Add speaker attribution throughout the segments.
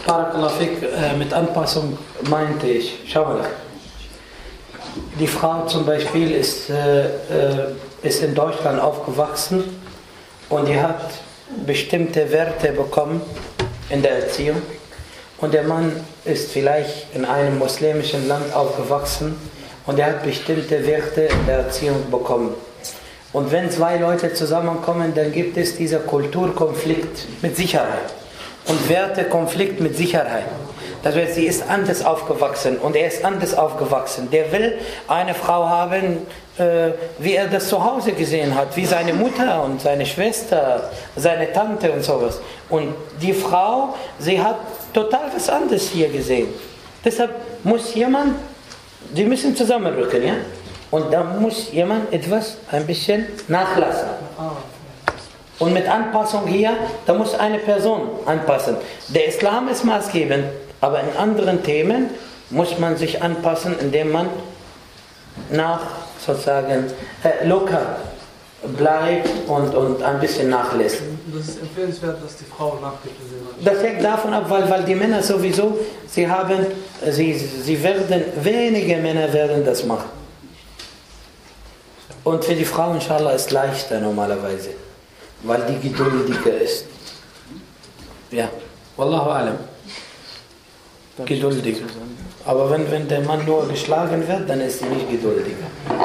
Speaker 1: Barakallahu fik, mit Anpassung meinte ich, schau mal, die Frau zum Beispiel ist in Deutschland aufgewachsen und die hat bestimmte Werte bekommen in der Erziehung und der Mann ist vielleicht in einem muslimischen Land aufgewachsen und er hat bestimmte Werte in der Erziehung bekommen. Und wenn zwei Leute zusammenkommen, dann gibt es diesen Kulturkonflikt mit Sicherheit und Wertekonflikt mit Sicherheit. Das heißt, sie ist anders aufgewachsen und er ist anders aufgewachsen. Der will eine Frau haben, wie er das zu Hause gesehen hat, wie seine Mutter und seine Schwester, seine Tante und sowas. Und die Frau, sie hat total was anderes hier gesehen. Deshalb muss jemand, die müssen zusammenrücken, ja? Und da muss jemand etwas ein bisschen nachlassen. Und mit Anpassung hier, da muss eine Person anpassen. Der Islam ist maßgebend, aber in anderen Themen muss man sich anpassen, indem man sozusagen locker bleibt und ein bisschen nachlässt.
Speaker 2: Das ist empfehlenswert, dass die Frau nachgibt.
Speaker 1: Das hängt davon ab, weil die Männer sowieso, wenige Männer werden das machen. Und für die Frau, inshallah, ist leichter normalerweise, weil die geduldiger ist. Ja, Wallahu alam. Geduldiger. Aber wenn der Mann nur geschlagen wird, dann ist sie nicht geduldiger.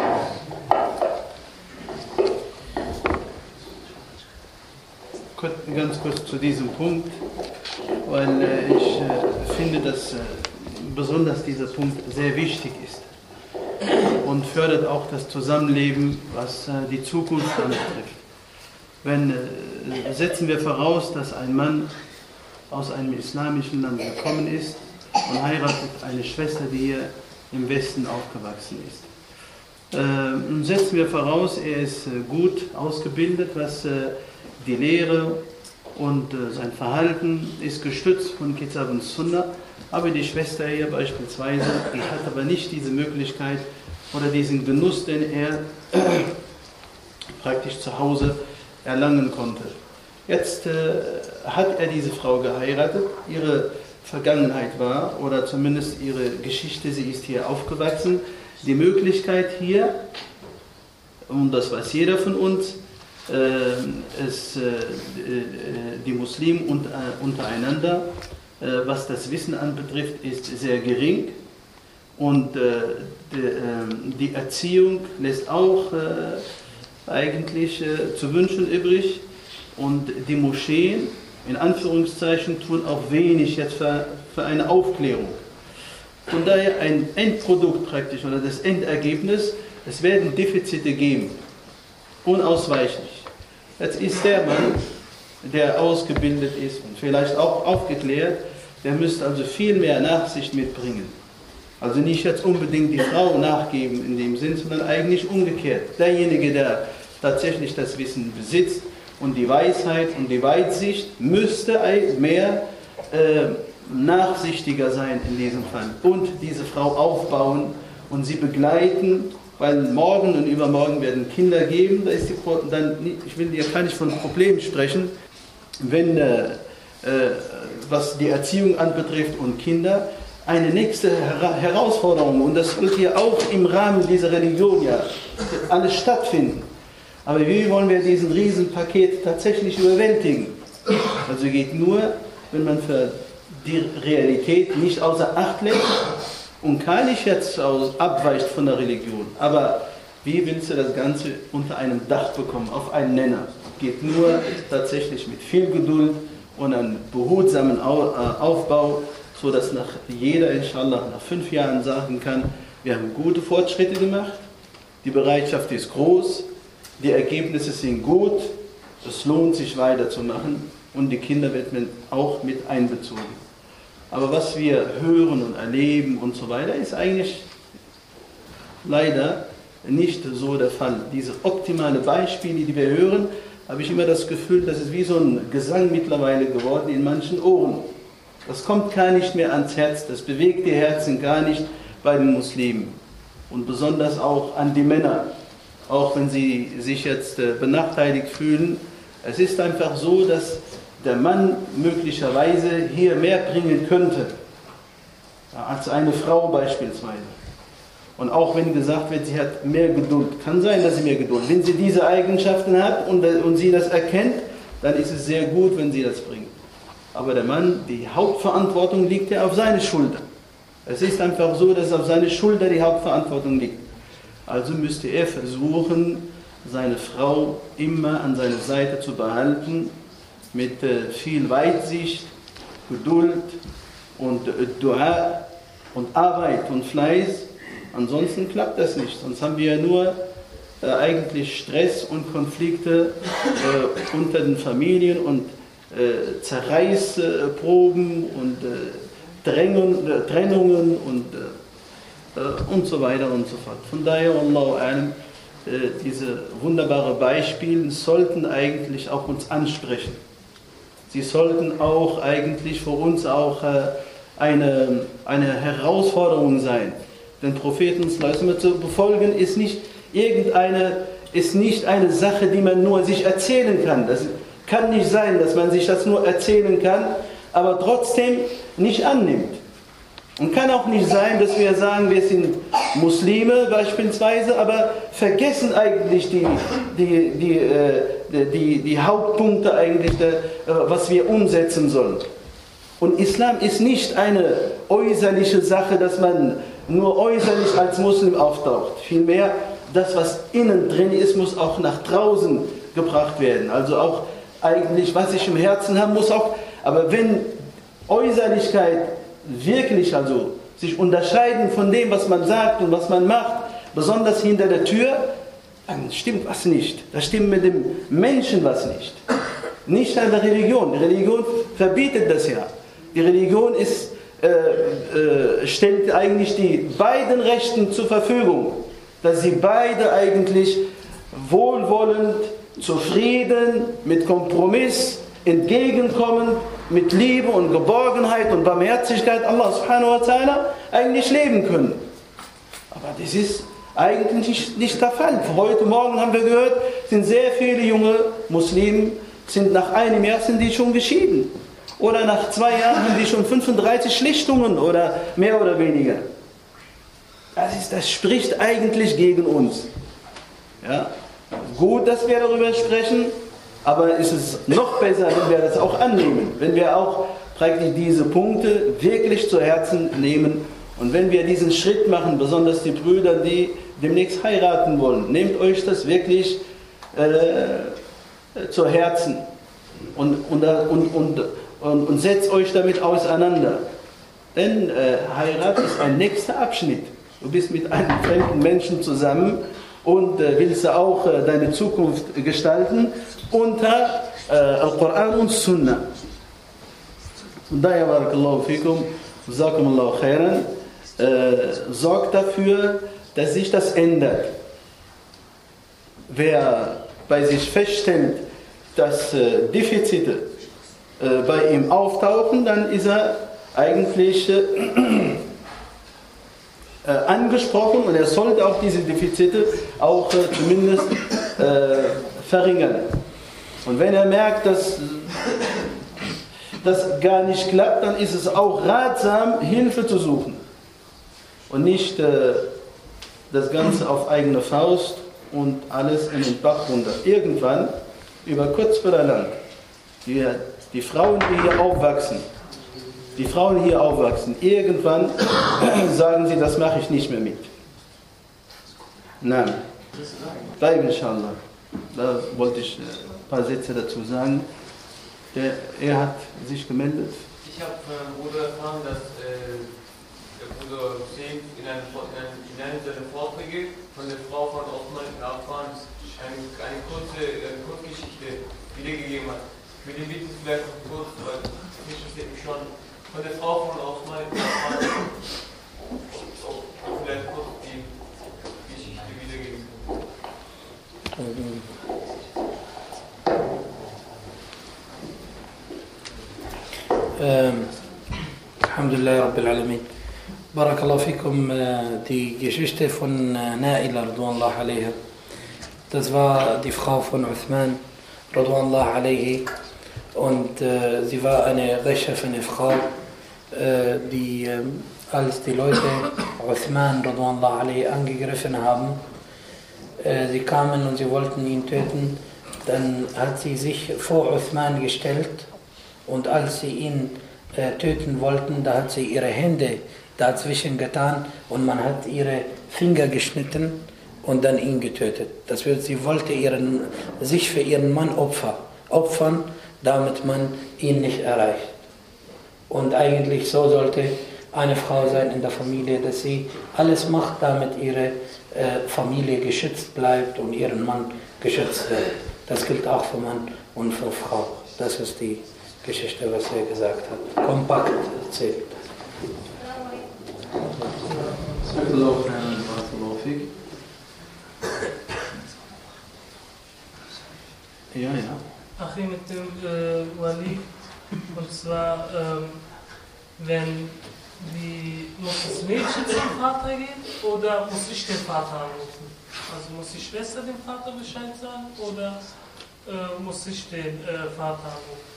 Speaker 3: Ganz kurz zu diesem Punkt, weil ich finde, dass besonders dieser Punkt sehr wichtig ist und fördert auch das Zusammenleben, was die Zukunft anbetrifft. Setzen wir voraus, dass ein Mann aus einem islamischen Land gekommen ist und heiratet eine Schwester, die hier im Westen aufgewachsen ist. Setzen wir voraus, er ist gut ausgebildet, was die Lehre und sein Verhalten ist gestützt von Kitab und Sunnah, aber die Schwester hier beispielsweise, die hat aber nicht diese Möglichkeit oder diesen Genuss, den er praktisch zu Hause erlangen konnte. Jetzt hat er diese Frau geheiratet, ihre Vergangenheit war, oder zumindest ihre Geschichte, sie ist hier aufgewachsen, die Möglichkeit hier, und das weiß jeder von uns, die Muslimen untereinander, was das Wissen anbetrifft, ist sehr gering und die Erziehung lässt auch eigentlich zu wünschen übrig und die Moscheen, in Anführungszeichen, tun auch wenig jetzt für eine Aufklärung. Von daher ein Endprodukt praktisch oder das Endergebnis, es werden Defizite geben, unausweichlich. Jetzt ist der Mann, der ausgebildet ist und vielleicht auch aufgeklärt, der müsste also viel mehr Nachsicht mitbringen. Also nicht jetzt unbedingt die Frau nachgeben in dem Sinn, sondern eigentlich umgekehrt. Derjenige, der tatsächlich das Wissen besitzt und die Weisheit und die Weitsicht, müsste mehr nachsichtiger sein in diesem Fall und diese Frau aufbauen und sie begleiten, weil morgen und übermorgen werden Kinder geben, da ist ich will hier gar nicht von Problemen sprechen, wenn was die Erziehung anbetrifft und Kinder, eine nächste Herausforderung, und das wird hier auch im Rahmen dieser Religion ja alles stattfinden. Aber wie wollen wir diesen Riesenpaket tatsächlich überwältigen? Also geht nur, wenn man für die Realität nicht außer Acht lässt und gar nicht jetzt abweicht von der Religion. Aber wie willst du das Ganze unter einem Dach bekommen, auf einen Nenner? Geht nur tatsächlich mit viel Geduld und einem behutsamen Aufbau, sodass jeder inshallah nach 5 Jahren sagen kann, wir haben gute Fortschritte gemacht, die Bereitschaft ist groß, die Ergebnisse sind gut, es lohnt sich weiterzumachen und die Kinder werden auch mit einbezogen. Aber was wir hören und erleben und so weiter, ist eigentlich leider nicht so der Fall. Diese optimale Beispiele, die wir hören, habe ich immer das Gefühl, das ist wie so ein Gesang mittlerweile geworden in manchen Ohren. Das kommt gar nicht mehr ans Herz, das bewegt die Herzen gar nicht bei den Muslimen. Und besonders auch an die Männer, auch wenn sie sich jetzt benachteiligt fühlen. Es ist einfach so, dass der Mann möglicherweise hier mehr bringen könnte, als eine Frau beispielsweise. Und auch wenn gesagt wird, sie hat mehr Geduld, kann sein, dass sie mehr Geduld. Wenn sie diese Eigenschaften hat und sie das erkennt, dann ist es sehr gut, wenn sie das bringt. Aber der Mann, die Hauptverantwortung liegt ja auf seine Schulter. Es ist einfach so, dass auf seine Schulter die Hauptverantwortung liegt. Also müsste er versuchen, seine Frau immer an seiner Seite zu behalten, mit viel Weitsicht, Geduld und Dua und Arbeit und Fleiß. Ansonsten klappt das nicht. Sonst haben wir ja nur eigentlich Stress und Konflikte unter den Familien und Zerreißproben und Trennungen und so weiter und so fort. Von daher, Allahu a'lam, diese wunderbaren Beispiele sollten eigentlich auch uns ansprechen. Sie sollten auch eigentlich für uns auch eine Herausforderung sein. Den Propheten zu befolgen ist nicht eine Sache, die man nur sich erzählen kann. Das kann nicht sein, dass man sich das nur erzählen kann, aber trotzdem nicht annimmt. Und kann auch nicht sein, dass wir sagen, wir sind Muslime beispielsweise, aber vergessen eigentlich die Hauptpunkte eigentlich, was wir umsetzen sollen. Und Islam ist nicht eine äußerliche Sache, dass man nur äußerlich als Muslim auftaucht. Vielmehr, das, was innen drin ist, muss auch nach draußen gebracht werden. Also auch eigentlich, was ich im Herzen habe, muss auch, aber wenn Äußerlichkeit wirklich also sich unterscheiden von dem, was man sagt und was man macht, besonders hinter der Tür, dann stimmt was nicht. Da stimmt mit dem Menschen was nicht. Nicht an der Religion. Die Religion verbietet das ja. Die Religion stellt eigentlich die beiden Rechten zur Verfügung, dass sie beide eigentlich wohlwollend, zufrieden, mit Kompromiss, entgegenkommen, mit Liebe und Geborgenheit und Barmherzigkeit Allah subhanahu wa ta'ala eigentlich leben können. Aber das ist eigentlich nicht der Fall. Heute Morgen haben wir gehört, sind sehr viele junge Muslime, sind nach einem Jahr sind die schon geschieden. Oder nach 2 Jahren haben die schon 35 Schlichtungen oder mehr oder weniger. Das spricht eigentlich gegen uns. Ja? Gut, dass wir darüber sprechen, aber es ist noch besser, wenn wir das auch annehmen. Wenn wir auch praktisch diese Punkte wirklich zu Herzen nehmen. Und wenn wir diesen Schritt machen, besonders die Brüder, die demnächst heiraten wollen, nehmt euch das wirklich zu Herzen und setzt euch damit auseinander. Denn Heirat ist ein nächster Abschnitt. Du bist mit einem fremden Menschen zusammen und willst auch deine Zukunft gestalten unter Al-Quran und Sunnah. Und daher, barakallahu fikum, jazakumullahu khairan, sorgt dafür, dass sich das ändert. Wer bei sich feststellt, dass Defizite bei ihm auftauchen, dann ist er eigentlich angesprochen und er sollte auch diese Defizite auch zumindest verringern. Und wenn er merkt, dass das gar nicht klappt, dann ist es auch ratsam, Hilfe zu suchen und nicht das Ganze auf eigene Faust und alles in den Bach runter. Irgendwann, über kurz oder lang, die Frauen, die hier aufwachsen, irgendwann sagen sie, das mache ich nicht mehr mit. Nein. Bleib inshallah. Da wollte ich ein paar Sätze dazu sagen. Er hat sich gemeldet.
Speaker 4: Ich habe Bruder erfahren, dass der Bruder Hussein in einem seiner Vorträge von der Frau von Osman ibn Affan eine Kurzgeschichte wiedergegeben hat. Ich will die bitten, vielleicht noch kurz, weil das interessiert mich schon, von der Frau von Osman ibn Affan vielleicht kurz die Geschichte wiedergeben.
Speaker 1: Alhamdulillah Rabbil Alamin. Barakallahu fikum, die Geschichte von Naila Radwanallah alaiha. Das war die Frau von Uthman Radwanallah alaihi. Und sie war eine rechtschaffene Frau, die, als die Leute Uthman radhiyallahu anhu angegriffen haben, sie kamen und sie wollten ihn töten, dann hat sie sich vor Uthman gestellt und als sie ihn töten wollten, da hat sie ihre Hände dazwischen getan und man hat ihre Finger geschnitten und dann ihn getötet. Das heißt, sie wollte sich für ihren Mann opfern, damit man ihn nicht erreicht. Und eigentlich so sollte eine Frau sein in der Familie, dass sie alles macht, damit ihre Familie geschützt bleibt und ihren Mann geschützt wird. Das gilt auch für Mann und für Frau. Das ist die Geschichte, was er gesagt hat. Kompakt erzählt.
Speaker 3: Ja.
Speaker 2: Ach, mit dem Wali, und zwar, muss das Mädchen zum Vater gehen oder muss ich den Vater anrufen? Also muss die Schwester dem Vater Bescheid sagen oder muss ich den Vater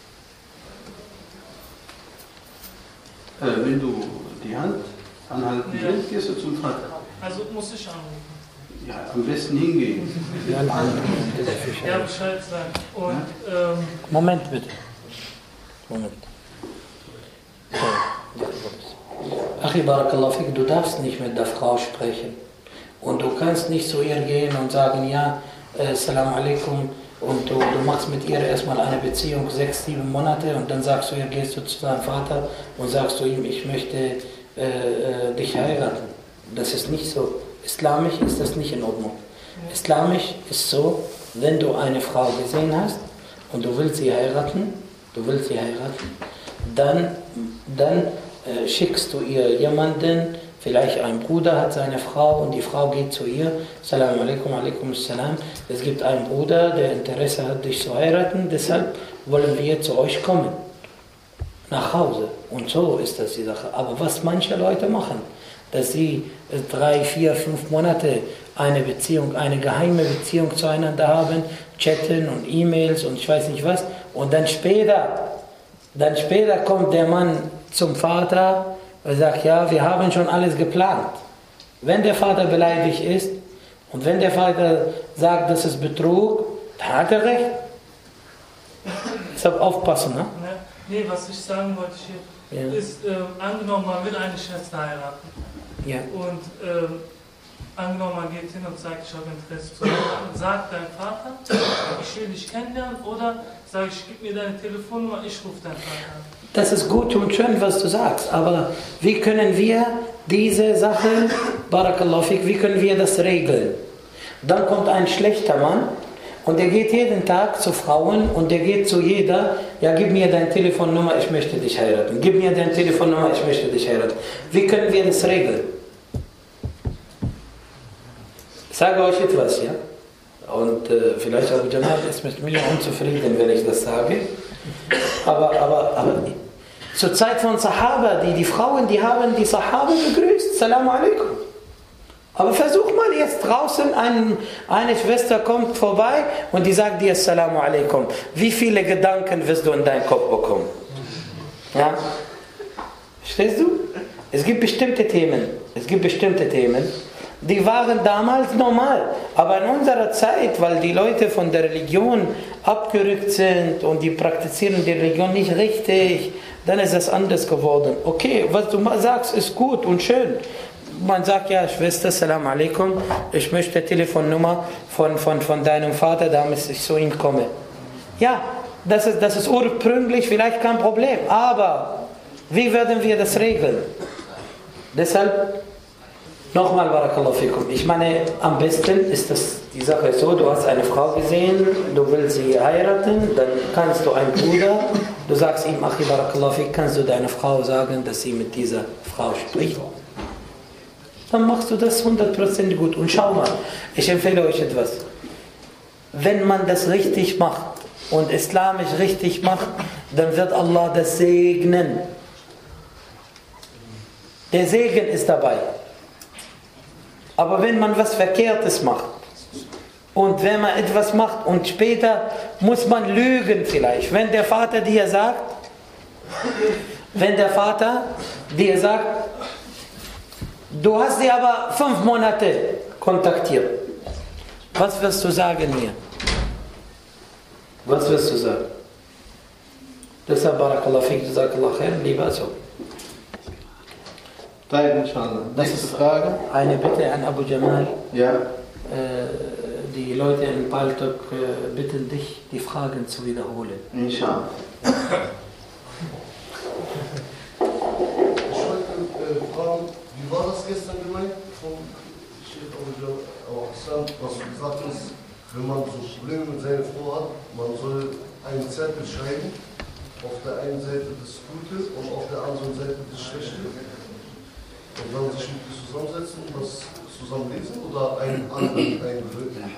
Speaker 2: anrufen?
Speaker 3: Wenn du die Hand anhalten willst, gehst du zum Vater.
Speaker 2: Also muss ich anrufen?
Speaker 3: Ja, am besten hingehen.
Speaker 2: Ja, Bescheid sagen. Und,
Speaker 1: Moment bitte. Moment. Achi Barakallahu fik, du darfst nicht mit der Frau sprechen. Und du kannst nicht zu ihr gehen und sagen, ja, Salam alaikum, und du machst mit ihr erstmal eine Beziehung 6-7 Monate und dann sagst du ihr, gehst du zu deinem Vater und sagst du ihm, ich möchte dich heiraten. Das ist nicht so. Islamisch ist das nicht in Ordnung. Islamisch ist so, wenn du eine Frau gesehen hast und du willst sie heiraten, dann schickst du ihr jemanden, vielleicht ein Bruder hat seine Frau und die Frau geht zu ihr, Salam alaikum, alaikum salam, es gibt einen Bruder, der Interesse hat, dich zu heiraten, deshalb wollen wir zu euch kommen, nach Hause. Und so ist das die Sache. Aber was manche Leute machen, dass sie 3, 4, 5 Monate eine Beziehung, eine geheime Beziehung zueinander haben, chatten und E-Mails und ich weiß nicht was, und dann später kommt der Mann zum Vater und sagt, ja, wir haben schon alles geplant. Wenn der Vater beleidigt ist und wenn der Vater sagt, das ist Betrug, dann hat er recht. Deshalb aufpassen, ne?
Speaker 2: Nee, was ich sagen wollte hier, ist, angenommen, man will eine Schwester heiraten.
Speaker 1: Ja.
Speaker 2: Und angenommen, man geht hin und sagt, ich habe Interesse zu heiraten. Sagt dein Vater, ich will dich kennenlernen, oder sag ich, gib mir deine Telefonnummer, ich rufe deinen Vater an.
Speaker 1: Das ist gut und schön, was du sagst, aber wie können wir diese Sache, Barakallahu fik, wie können wir das regeln? Dann kommt ein schlechter Mann und der geht jeden Tag zu Frauen und der geht zu jeder, ja, gib mir deine Telefonnummer, ich möchte dich heiraten. Gib mir deine Telefonnummer, ich möchte dich heiraten. Wie können wir das regeln? Ich sage euch etwas, ja? Und vielleicht Abu Jamal ist mit mir unzufrieden, wenn ich das sage. Aber zur Zeit von Sahaba, die Frauen, die haben die Sahaba begrüßt. Salam alaikum. Aber versuch mal jetzt draußen, eine Schwester kommt vorbei und die sagt dir Salam alaikum. Wie viele Gedanken wirst du in deinen Kopf bekommen? Ja? Verstehst du? Es gibt bestimmte Themen, die waren damals normal. Aber in unserer Zeit, weil die Leute von der Religion abgerückt sind und die praktizieren die Religion nicht richtig, dann ist es anders geworden. Okay, was du sagst, ist gut und schön. Man sagt, ja, Schwester, Salam alaikum, ich möchte Telefonnummer von deinem Vater, damit ich zu ihm komme. Ja, das ist ursprünglich vielleicht kein Problem, aber wie werden wir das regeln? Deshalb, nochmal Barakallahu fikum. Ich meine, am besten ist das die Sache so, du hast eine Frau gesehen, du willst sie heiraten, dann kannst du einen Bruder, du sagst ihm, Achi Barakallahu fik, kannst du deiner Frau sagen, dass sie mit dieser Frau spricht. Dann machst du das 100% gut. Und schau mal, ich empfehle euch etwas. Wenn man das richtig macht und islamisch richtig macht, dann wird Allah das segnen. Der Segen ist dabei. Aber wenn man was Verkehrtes macht Und wenn man etwas macht und später muss man lügen vielleicht. Wenn der Vater dir sagt, du hast sie aber 5 Monate kontaktiert. Was wirst du sagen hier? Was wirst du sagen? Deshalb Barakallah fik, Jazakallah khair, lieber so.
Speaker 3: Inshallah. Nächste Frage.
Speaker 1: Eine Bitte an Abu Jamal.
Speaker 3: Ja.
Speaker 1: Die Leute in Paltok bitten dich, die Fragen zu wiederholen.
Speaker 3: Inshallah.
Speaker 5: Ich wollte fragen, wie war das gestern gemeint vom Sheikh Al-Islam, was du gesagt hast, wenn man so Probleme mit seiner Frau hat, man soll einen Zettel schreiben, auf der einen Seite das Gute und auf der anderen Seite das Schlechte. Und dann sich mit dir zusammensetzen und das zusammen lesen oder einen anderen eingewöhnen?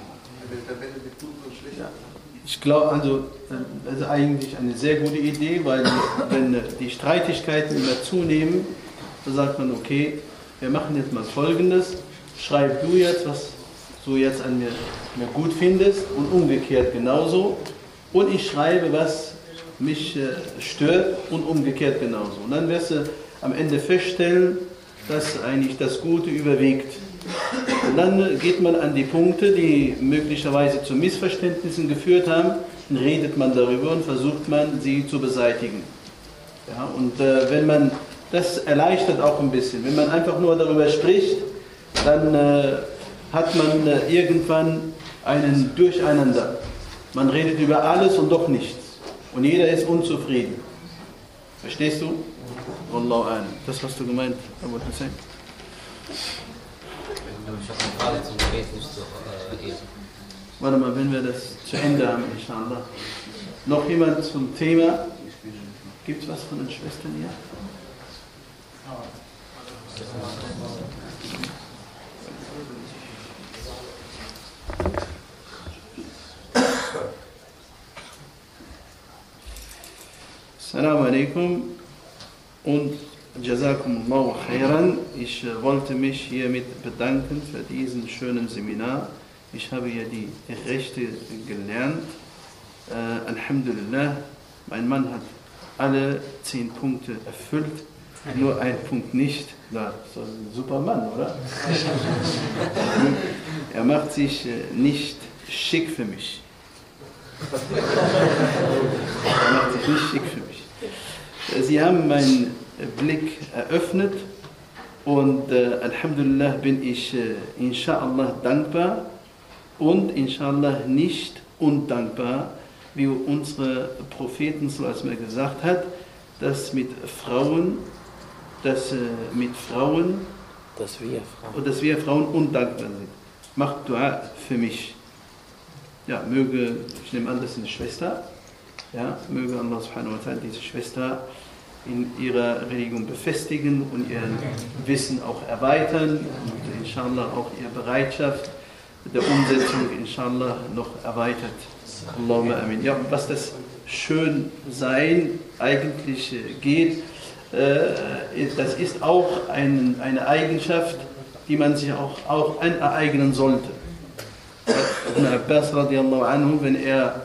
Speaker 3: Ich glaube, also, das ist eigentlich eine sehr gute Idee, weil wenn die Streitigkeiten immer zunehmen, dann sagt man, okay, wir machen jetzt mal Folgendes, schreib du jetzt, was du jetzt an mir gut findest und umgekehrt genauso. Und ich schreibe, was mich stört und umgekehrt genauso. Und dann wirst du am Ende feststellen, dass eigentlich das Gute überwiegt. Und dann geht man an die Punkte, die möglicherweise zu Missverständnissen geführt haben, dann redet man darüber und versucht man, sie zu beseitigen. Ja, und wenn man, das erleichtert auch ein bisschen, wenn man einfach nur darüber spricht, dann hat man irgendwann einen Durcheinander. Man redet über alles und doch nichts. Und jeder ist unzufrieden. Verstehst du? Wallahu a'lam. Das hast du gemeint, Abu Hussein?
Speaker 6: Ich habe eine Frage zum Gebet nicht so
Speaker 3: Warte mal, wenn wir das zu Ende haben, inshallah. Noch jemand zum Thema? Gibt es was von den Schwestern hier? Assalamu alaikum und Jazakumullahu khairan. Ich wollte mich hiermit bedanken für diesen schönen Seminar. Ich habe hier die Rechte gelernt. Alhamdulillah, mein Mann hat alle 10 Punkte erfüllt, nur ein Punkt nicht. Das ist ein super Mann, oder? Er macht sich nicht schick für mich. Er macht sich nicht schick für mich. Sie haben meinen Blick eröffnet und Alhamdulillah bin ich inshallah dankbar und inshallah nicht undankbar, wie unsere Propheten gesagt hat, dass wir Frauen undankbar sind. Macht Dua für mich. Ja, möge, ich nehme an, das ist eine Schwester, ja, möge Allah subhanahu wa ta'ala diese Schwester in ihrer Religion befestigen und ihr Wissen auch erweitern und inshallah auch ihre Bereitschaft der Umsetzung inshallah noch erweitert. Allahumma amin. Ja, was das Schönsein eigentlich geht, das ist auch eine Eigenschaft, die man sich auch aneignen sollte. Ibn Abbas radiallahu anhu, wenn er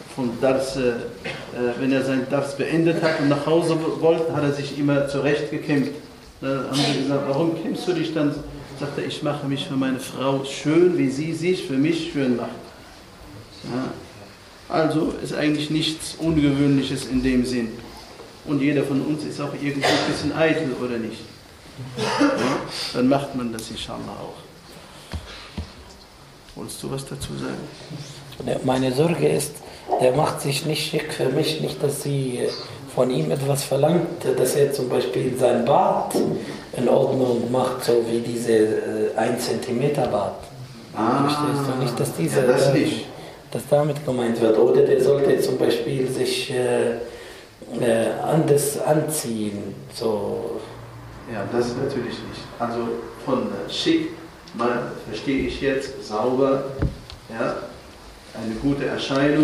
Speaker 3: sein Dars beendet hat und nach Hause wollte, hat er sich immer zurechtgekämmt. Da haben wir gesagt, warum kämmst du dich dann? Sagt er, ich mache mich für meine Frau schön, wie sie sich für mich schön macht. Ja. Also ist eigentlich nichts Ungewöhnliches in dem Sinn. Und jeder von uns ist auch irgendwie ein bisschen eitel, oder nicht? Ja. Dann macht man das inshallah auch. Wolltest du was dazu sagen?
Speaker 1: Meine Sorge ist, der macht sich nicht schick für mich, nicht, dass sie von ihm etwas verlangt, dass er zum Beispiel sein Bart in Ordnung macht, so wie diese 1 Zentimeter Bart. Verstehst du nicht, dass diese, dass damit gemeint wird? Oder der sollte zum Beispiel sich anders anziehen. So.
Speaker 3: Ja, das natürlich nicht. Also von schick verstehe ich jetzt sauber, ja, eine gute Erscheinung,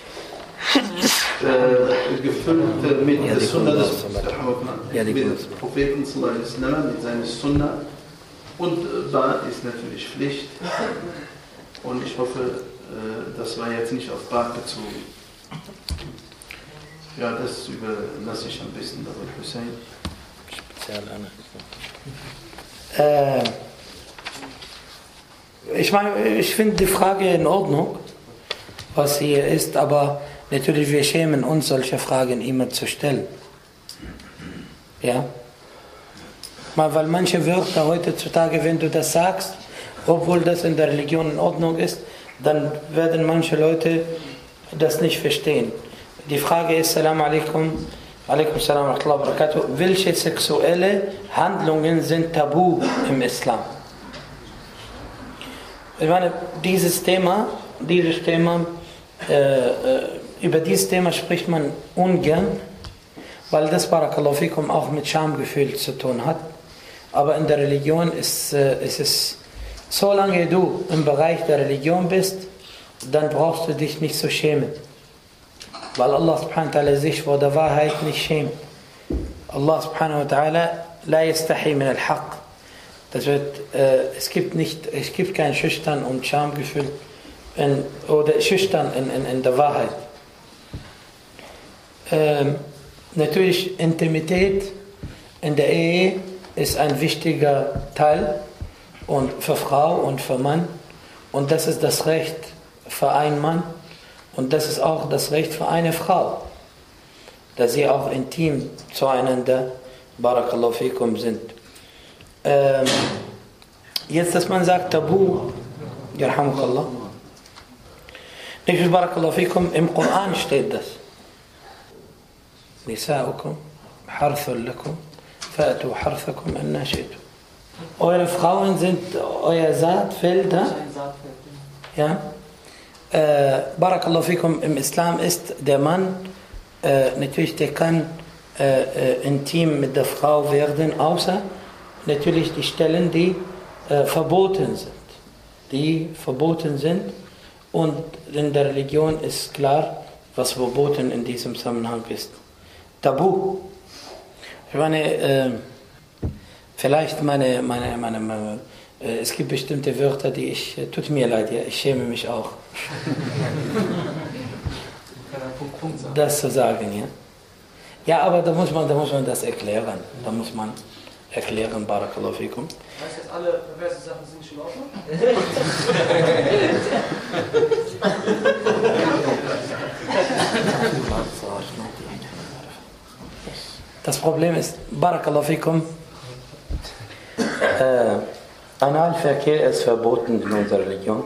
Speaker 3: gefüllt mit der Sunna des Propheten, mit seiner Sunna. Und Bad ist natürlich Pflicht. Und ich hoffe, das war jetzt nicht auf Bad bezogen. Ja, das überlasse ich ein bisschen dabei, Hussein.
Speaker 1: Speziell ich finde die Frage in Ordnung, was hier ist, aber natürlich wir schämen uns, solche Fragen immer zu stellen. Ja? Weil manche Wörter heutzutage, wenn du das sagst, obwohl das in der Religion in Ordnung ist, dann werden manche Leute das nicht verstehen. Die Frage ist, Salam alaikum, alaikum salam wa rahmatullahi wa barakatuh, welche sexuelle Handlungen sind tabu im Islam? Ich meine, über dieses Thema spricht man ungern, weil das, barakallahu fikum, auch mit Schamgefühl zu tun hat. Aber in der Religion ist es, solange du im Bereich der Religion bist, dann brauchst du dich nicht zu schämen. Weil Allah subhanahu wa ta'ala sich vor der Wahrheit nicht schämt. Allah subhanahu wa ta'ala la yastahi min al-haq. Das wird, es gibt kein Schüchtern und Schamgefühl oder Schüchtern in der Wahrheit. Natürlich Intimität in der Ehe ist ein wichtiger Teil und für Frau und für Mann, und das ist das Recht für einen Mann und das ist auch das Recht für eine Frau, dass sie auch intim zueinander, barakallahu fikum, sind. Jetzt, dass man sagt Tabu, yarhamukallah, nicht barakallahu fikum, im Koran steht das. Nisa'ukum harthun lakum fa'atu harthakum anna shi'tum. Eure Frauen sind euer Saatfelder. Ja? Barakallahu fikum, im Islam ist der Mann, natürlich der kann intim mit der Frau werden, außer natürlich die Stellen, die verboten sind. Und in der Religion ist klar, was verboten in diesem Zusammenhang ist. Tabu. Ich meine, vielleicht es gibt bestimmte Wörter, die tut mir leid, ja, ich schäme mich auch, das zu sagen, ja. Ja, aber da muss man das erklären. Da muss man erklären, barakallahu fikum.
Speaker 7: Heißt das, alle perverse Sachen sind nicht in Ordnung?
Speaker 1: Das Problem ist, barakallahu fikum, Analverkehr ist verboten in unserer Religion.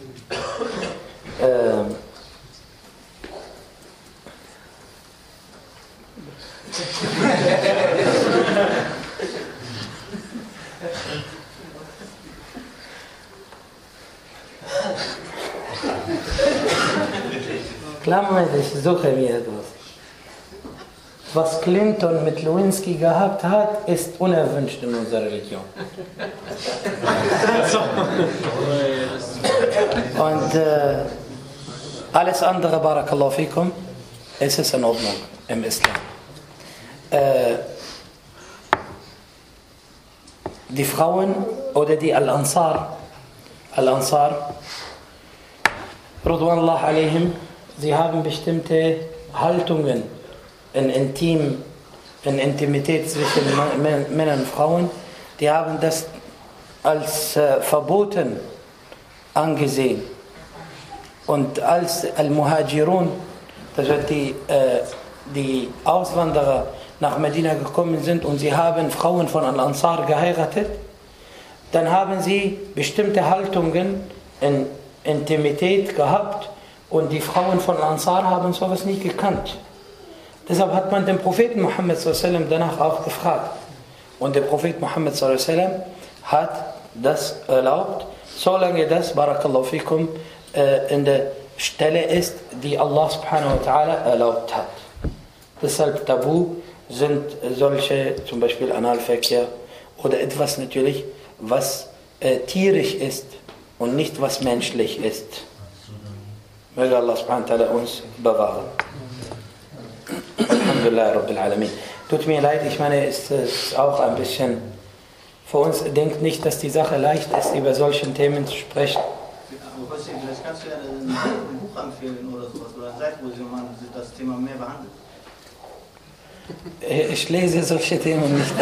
Speaker 1: Klar, Moment, ich suche mir etwas. Was Clinton mit Lewinsky gehabt hat, ist unerwünscht in unserer Religion. Und alles andere, barakallahu fikum, es ist in Ordnung im Islam. Die Frauen oder die Al-Ansar, Ridwanullah alayhim, sie haben bestimmte Haltungen in Intimität zwischen Männern und Frauen, die haben das als verboten angesehen. Und als Al-Muhajirun, das heißt die Auswanderer nach Medina gekommen sind und sie haben Frauen von Al-Ansar geheiratet, dann haben sie bestimmte Haltungen in Intimität gehabt und die Frauen von Al-Ansar haben sowas nicht gekannt. Deshalb hat man den Propheten Muhammad s.a.w. danach auch gefragt. Und der Prophet Muhammad s.a.w. hat das erlaubt, solange das, barakallahu fikum, in der Stelle ist, die Allah subhanahu wa ta'ala erlaubt hat. Deshalb Tabu sind solche, zum Beispiel Analverkehr oder etwas natürlich, was tierisch ist und nicht was menschlich ist. Möge Allah subhanahu wa ta'ala uns bewahren. Alhamdulillah Rabbil Alamin. Tut mir leid, ich meine, es ist auch ein bisschen für uns, denkt nicht, dass die Sache leicht ist, über solche Themen zu sprechen.
Speaker 8: kannst du ja ein Buch empfehlen oder sowas, oder eine Seite, wo man das Thema mehr behandelt.
Speaker 1: Ich lese solche Themen nicht.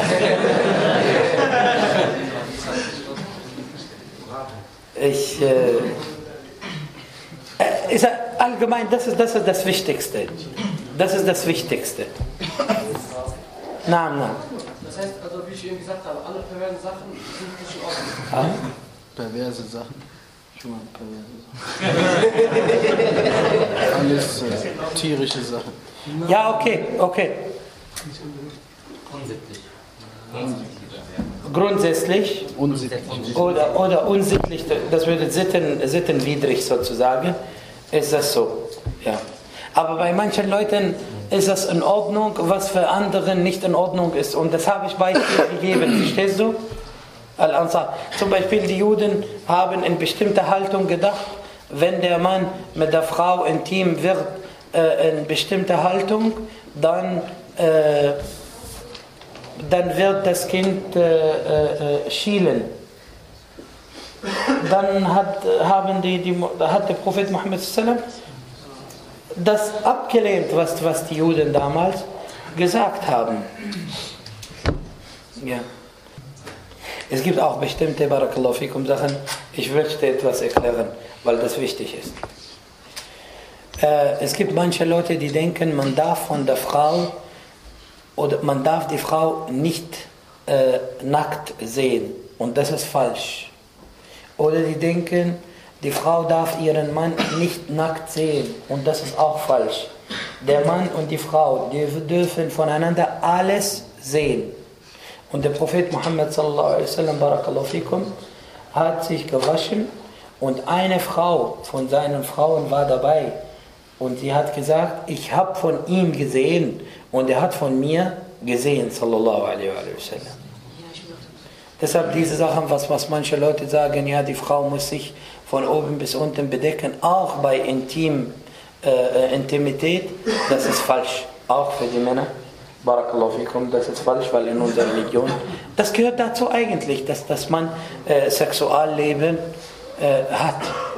Speaker 1: Allgemein, das ist das Wichtigste. Das ist das Wichtigste. Nein.
Speaker 7: Das heißt, also wie ich eben gesagt habe, alle perversen Sachen sind nicht in Ordnung.
Speaker 3: Perverse Sachen. Schon mal perverse Sachen. Alles tierische Sachen.
Speaker 1: Ja, okay. Grundsätzlich
Speaker 3: unsittlich.
Speaker 1: Oder unsittlich, das würde sittenwidrig sozusagen, ist das so. Ja. Aber bei manchen Leuten ist das in Ordnung, was für andere nicht in Ordnung ist. Und das habe ich Beispiele gegeben, verstehst du? Al-Ansar. Zum Beispiel die Juden haben in bestimmter Haltung gedacht, wenn der Mann mit der Frau intim wird, in bestimmter Haltung, dann wird das Kind schielen. Dann hat der Prophet Muhammad sallam das abgelehnt, was die Juden damals gesagt haben. Ja. Es gibt auch bestimmte Barakallahu fikum Sachen, ich möchte etwas erklären, weil das wichtig ist. Es gibt manche Leute, die denken, man darf von der Frau oder man darf die Frau nicht nackt sehen, und das ist falsch. Oder die denken, die Frau darf ihren Mann nicht nackt sehen, und das ist auch falsch. Der Mann und die Frau, die dürfen voneinander alles sehen. Und der Prophet Muhammad sallallahu alaihi wasallam, barakallahu fikum, hat sich gewaschen, und eine Frau von seinen Frauen war dabei, und sie hat gesagt, ich habe von ihm gesehen und er hat von mir gesehen, sallallahu alaihi wasallam. Deshalb diese Sachen, was manche Leute sagen, ja, die Frau muss sich von oben bis unten bedecken, auch bei Intimität, das ist falsch, auch für die Männer. Barakallahu fikum, das ist falsch, weil in unserer Religion, das gehört dazu eigentlich, dass man Sexualleben hat.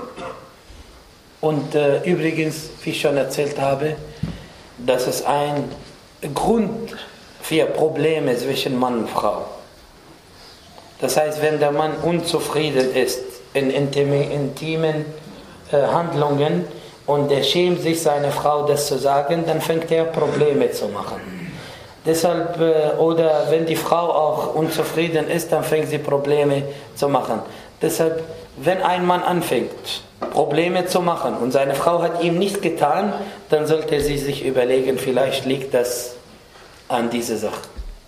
Speaker 1: Und übrigens, wie ich schon erzählt habe, das ist ein Grund für Probleme zwischen Mann und Frau. Das heißt, wenn der Mann unzufrieden ist in intimen Handlungen und er schämt sich, seiner Frau das zu sagen, dann fängt er Probleme zu machen. Deshalb, oder wenn die Frau auch unzufrieden ist, dann fängt sie Probleme zu machen. Deshalb, wenn ein Mann anfängt, Probleme zu machen und seine Frau hat ihm nicht getan, dann sollte sie sich überlegen, vielleicht liegt das an dieser Sache.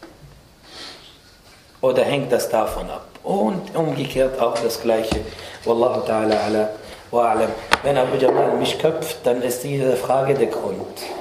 Speaker 1: Oder hängt das davon ab? Und umgekehrt auch das Gleiche. Wallahu ta'ala ala wa a'lam. Wenn Abu Jamal mich köpft, dann ist diese Frage der Grund.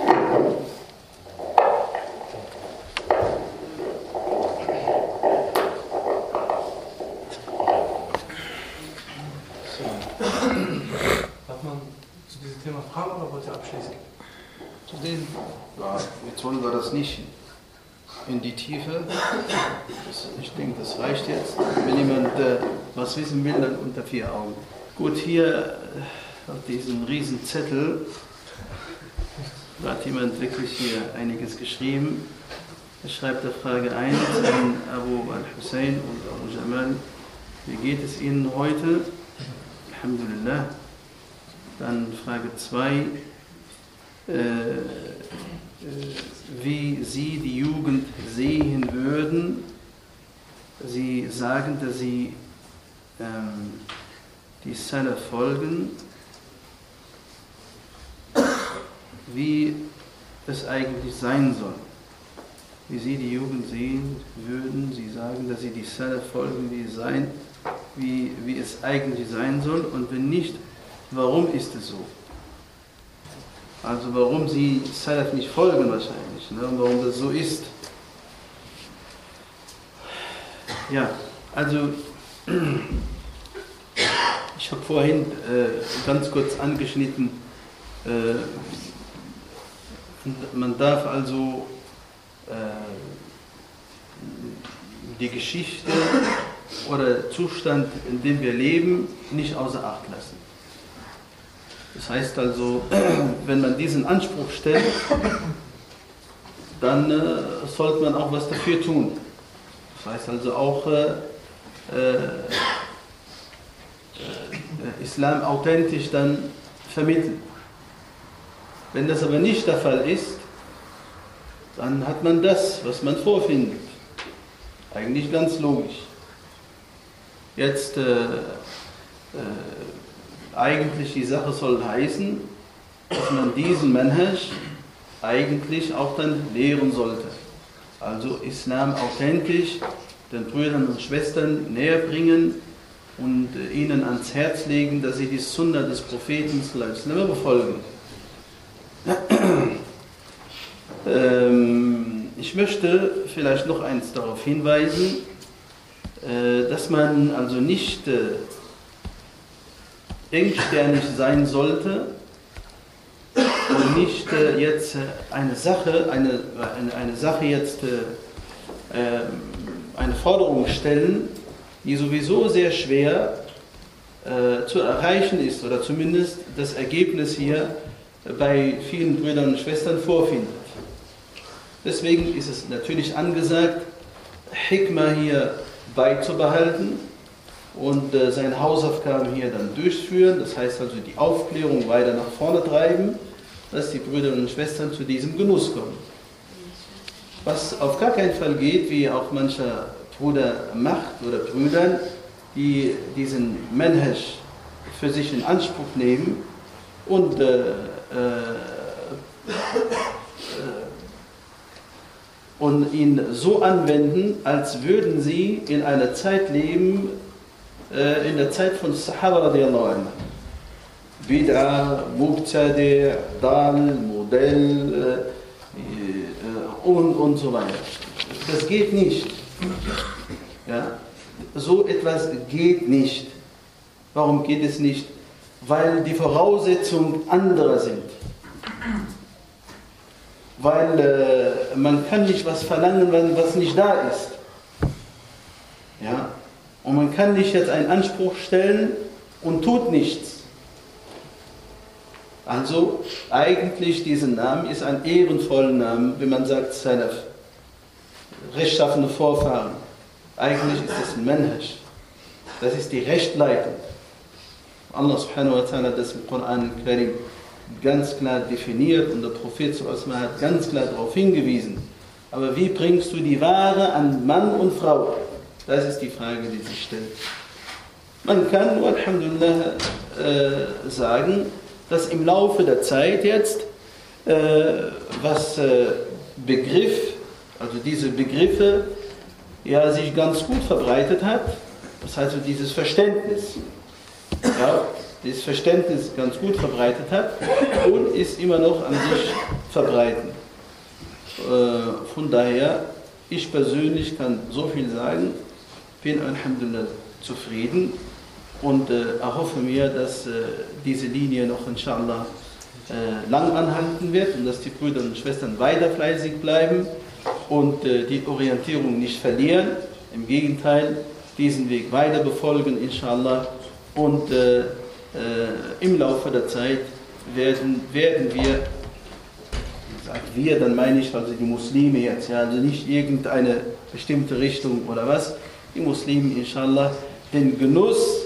Speaker 2: Darf man zu diesem Thema fragen oder wollt ihr abschließen?
Speaker 3: Zu dem? Ja, jetzt wollen wir das nicht in die Tiefe. Ich denke, das reicht jetzt. Wenn jemand was wissen will, dann unter 4 Augen. Gut, hier auf diesem riesen Zettel hat jemand wirklich hier einiges geschrieben. Er schreibt der Frage 1 an Abu al-Hussein und Abu Jamal. Wie geht es Ihnen heute? Alhamdulillah. Dann Frage 2. Wie Sie die Jugend sehen würden. Sie sagen, dass Sie die Salaf folgen. Wie es eigentlich sein soll. Wie Sie die Jugend sehen würden. Sie sagen, dass Sie die Salaf folgen, wie es eigentlich sein soll. Und wenn nicht, warum ist es so? Also warum sie Salaf nicht folgen wahrscheinlich, ne? Und warum das so ist. Ja, also ich habe vorhin ganz kurz angeschnitten, man darf also die Geschichte oder Zustand, in dem wir leben, nicht außer Acht lassen. Das heißt also, wenn man diesen Anspruch stellt, dann sollte man auch was dafür tun. Das heißt also auch Islam authentisch dann vermitteln. Wenn das aber nicht der Fall ist, dann hat man das, was man vorfindet. Eigentlich ganz logisch. Jetzt eigentlich die Sache soll heißen, dass man diesen Manhaj eigentlich auch dann lehren sollte. Also Islam authentisch den Brüdern und Schwestern näher bringen und ihnen ans Herz legen, dass sie die Sunna des Propheten befolgen. Ich möchte vielleicht noch eins darauf hinweisen, dass man also nicht engsternig sein sollte und nicht jetzt eine Forderung stellen, die sowieso sehr schwer zu erreichen ist oder zumindest das Ergebnis hier bei vielen Brüdern und Schwestern vorfindet. Deswegen ist es natürlich angesagt, Hikmah hier beizubehalten und seine Hausaufgaben hier dann durchführen. Das heißt also die Aufklärung weiter nach vorne treiben, dass die Brüder und Schwestern zu diesem Genuss kommen. Was auf gar keinen Fall geht, wie auch mancher Bruder macht oder Brüdern, die diesen Manhaj für sich in Anspruch nehmen und ihn so anwenden, als würden sie in einer Zeit leben, in der Zeit von Sahaba radiallahu anhu. Bid'a, Mubtadi', Dal, Modell und so weiter. Das geht nicht. Ja? So etwas geht nicht. Warum geht es nicht? Weil die Voraussetzungen anderer sind. Weil man kann nicht was verlangen, was nicht da ist. Ja? Und man kann nicht jetzt einen Anspruch stellen und tut nichts. Also eigentlich diesen Namen ist ein ehrenvoller Name, wenn man sagt Salaf, rechtschaffene Vorfahren. Eigentlich ist es ein Manhaj. Das ist die Rechtleitung. Allah subhanahu wa ta'ala hat das im Koran Karim ganz klar definiert und der Prophet hat ganz klar darauf hingewiesen. Aber wie bringst du die Ware an Mann und Frau? Das ist die Frage, die sich stellt. Man kann, alhamdulillah, sagen, dass im Laufe der Zeit jetzt, was Begriff, also diese Begriffe, ja, sich ganz gut verbreitet hat. Das heißt, dieses Verständnis, ja, dieses Verständnis ganz gut verbreitet hat und ist immer noch an sich verbreiten. Von daher, ich persönlich kann so viel sagen, bin alhamdulillah zufrieden und erhoffe mir, dass diese Linie noch inshallah lang anhalten wird und dass die Brüder und Schwestern weiter fleißig bleiben und die Orientierung nicht verlieren. Im Gegenteil, diesen Weg weiter befolgen, inshallah. Und im Laufe der Zeit werden wir, sagt wir, dann meine ich also die Muslime jetzt, ja, also nicht irgendeine bestimmte Richtung oder was, die Muslime inshallah den Genuss,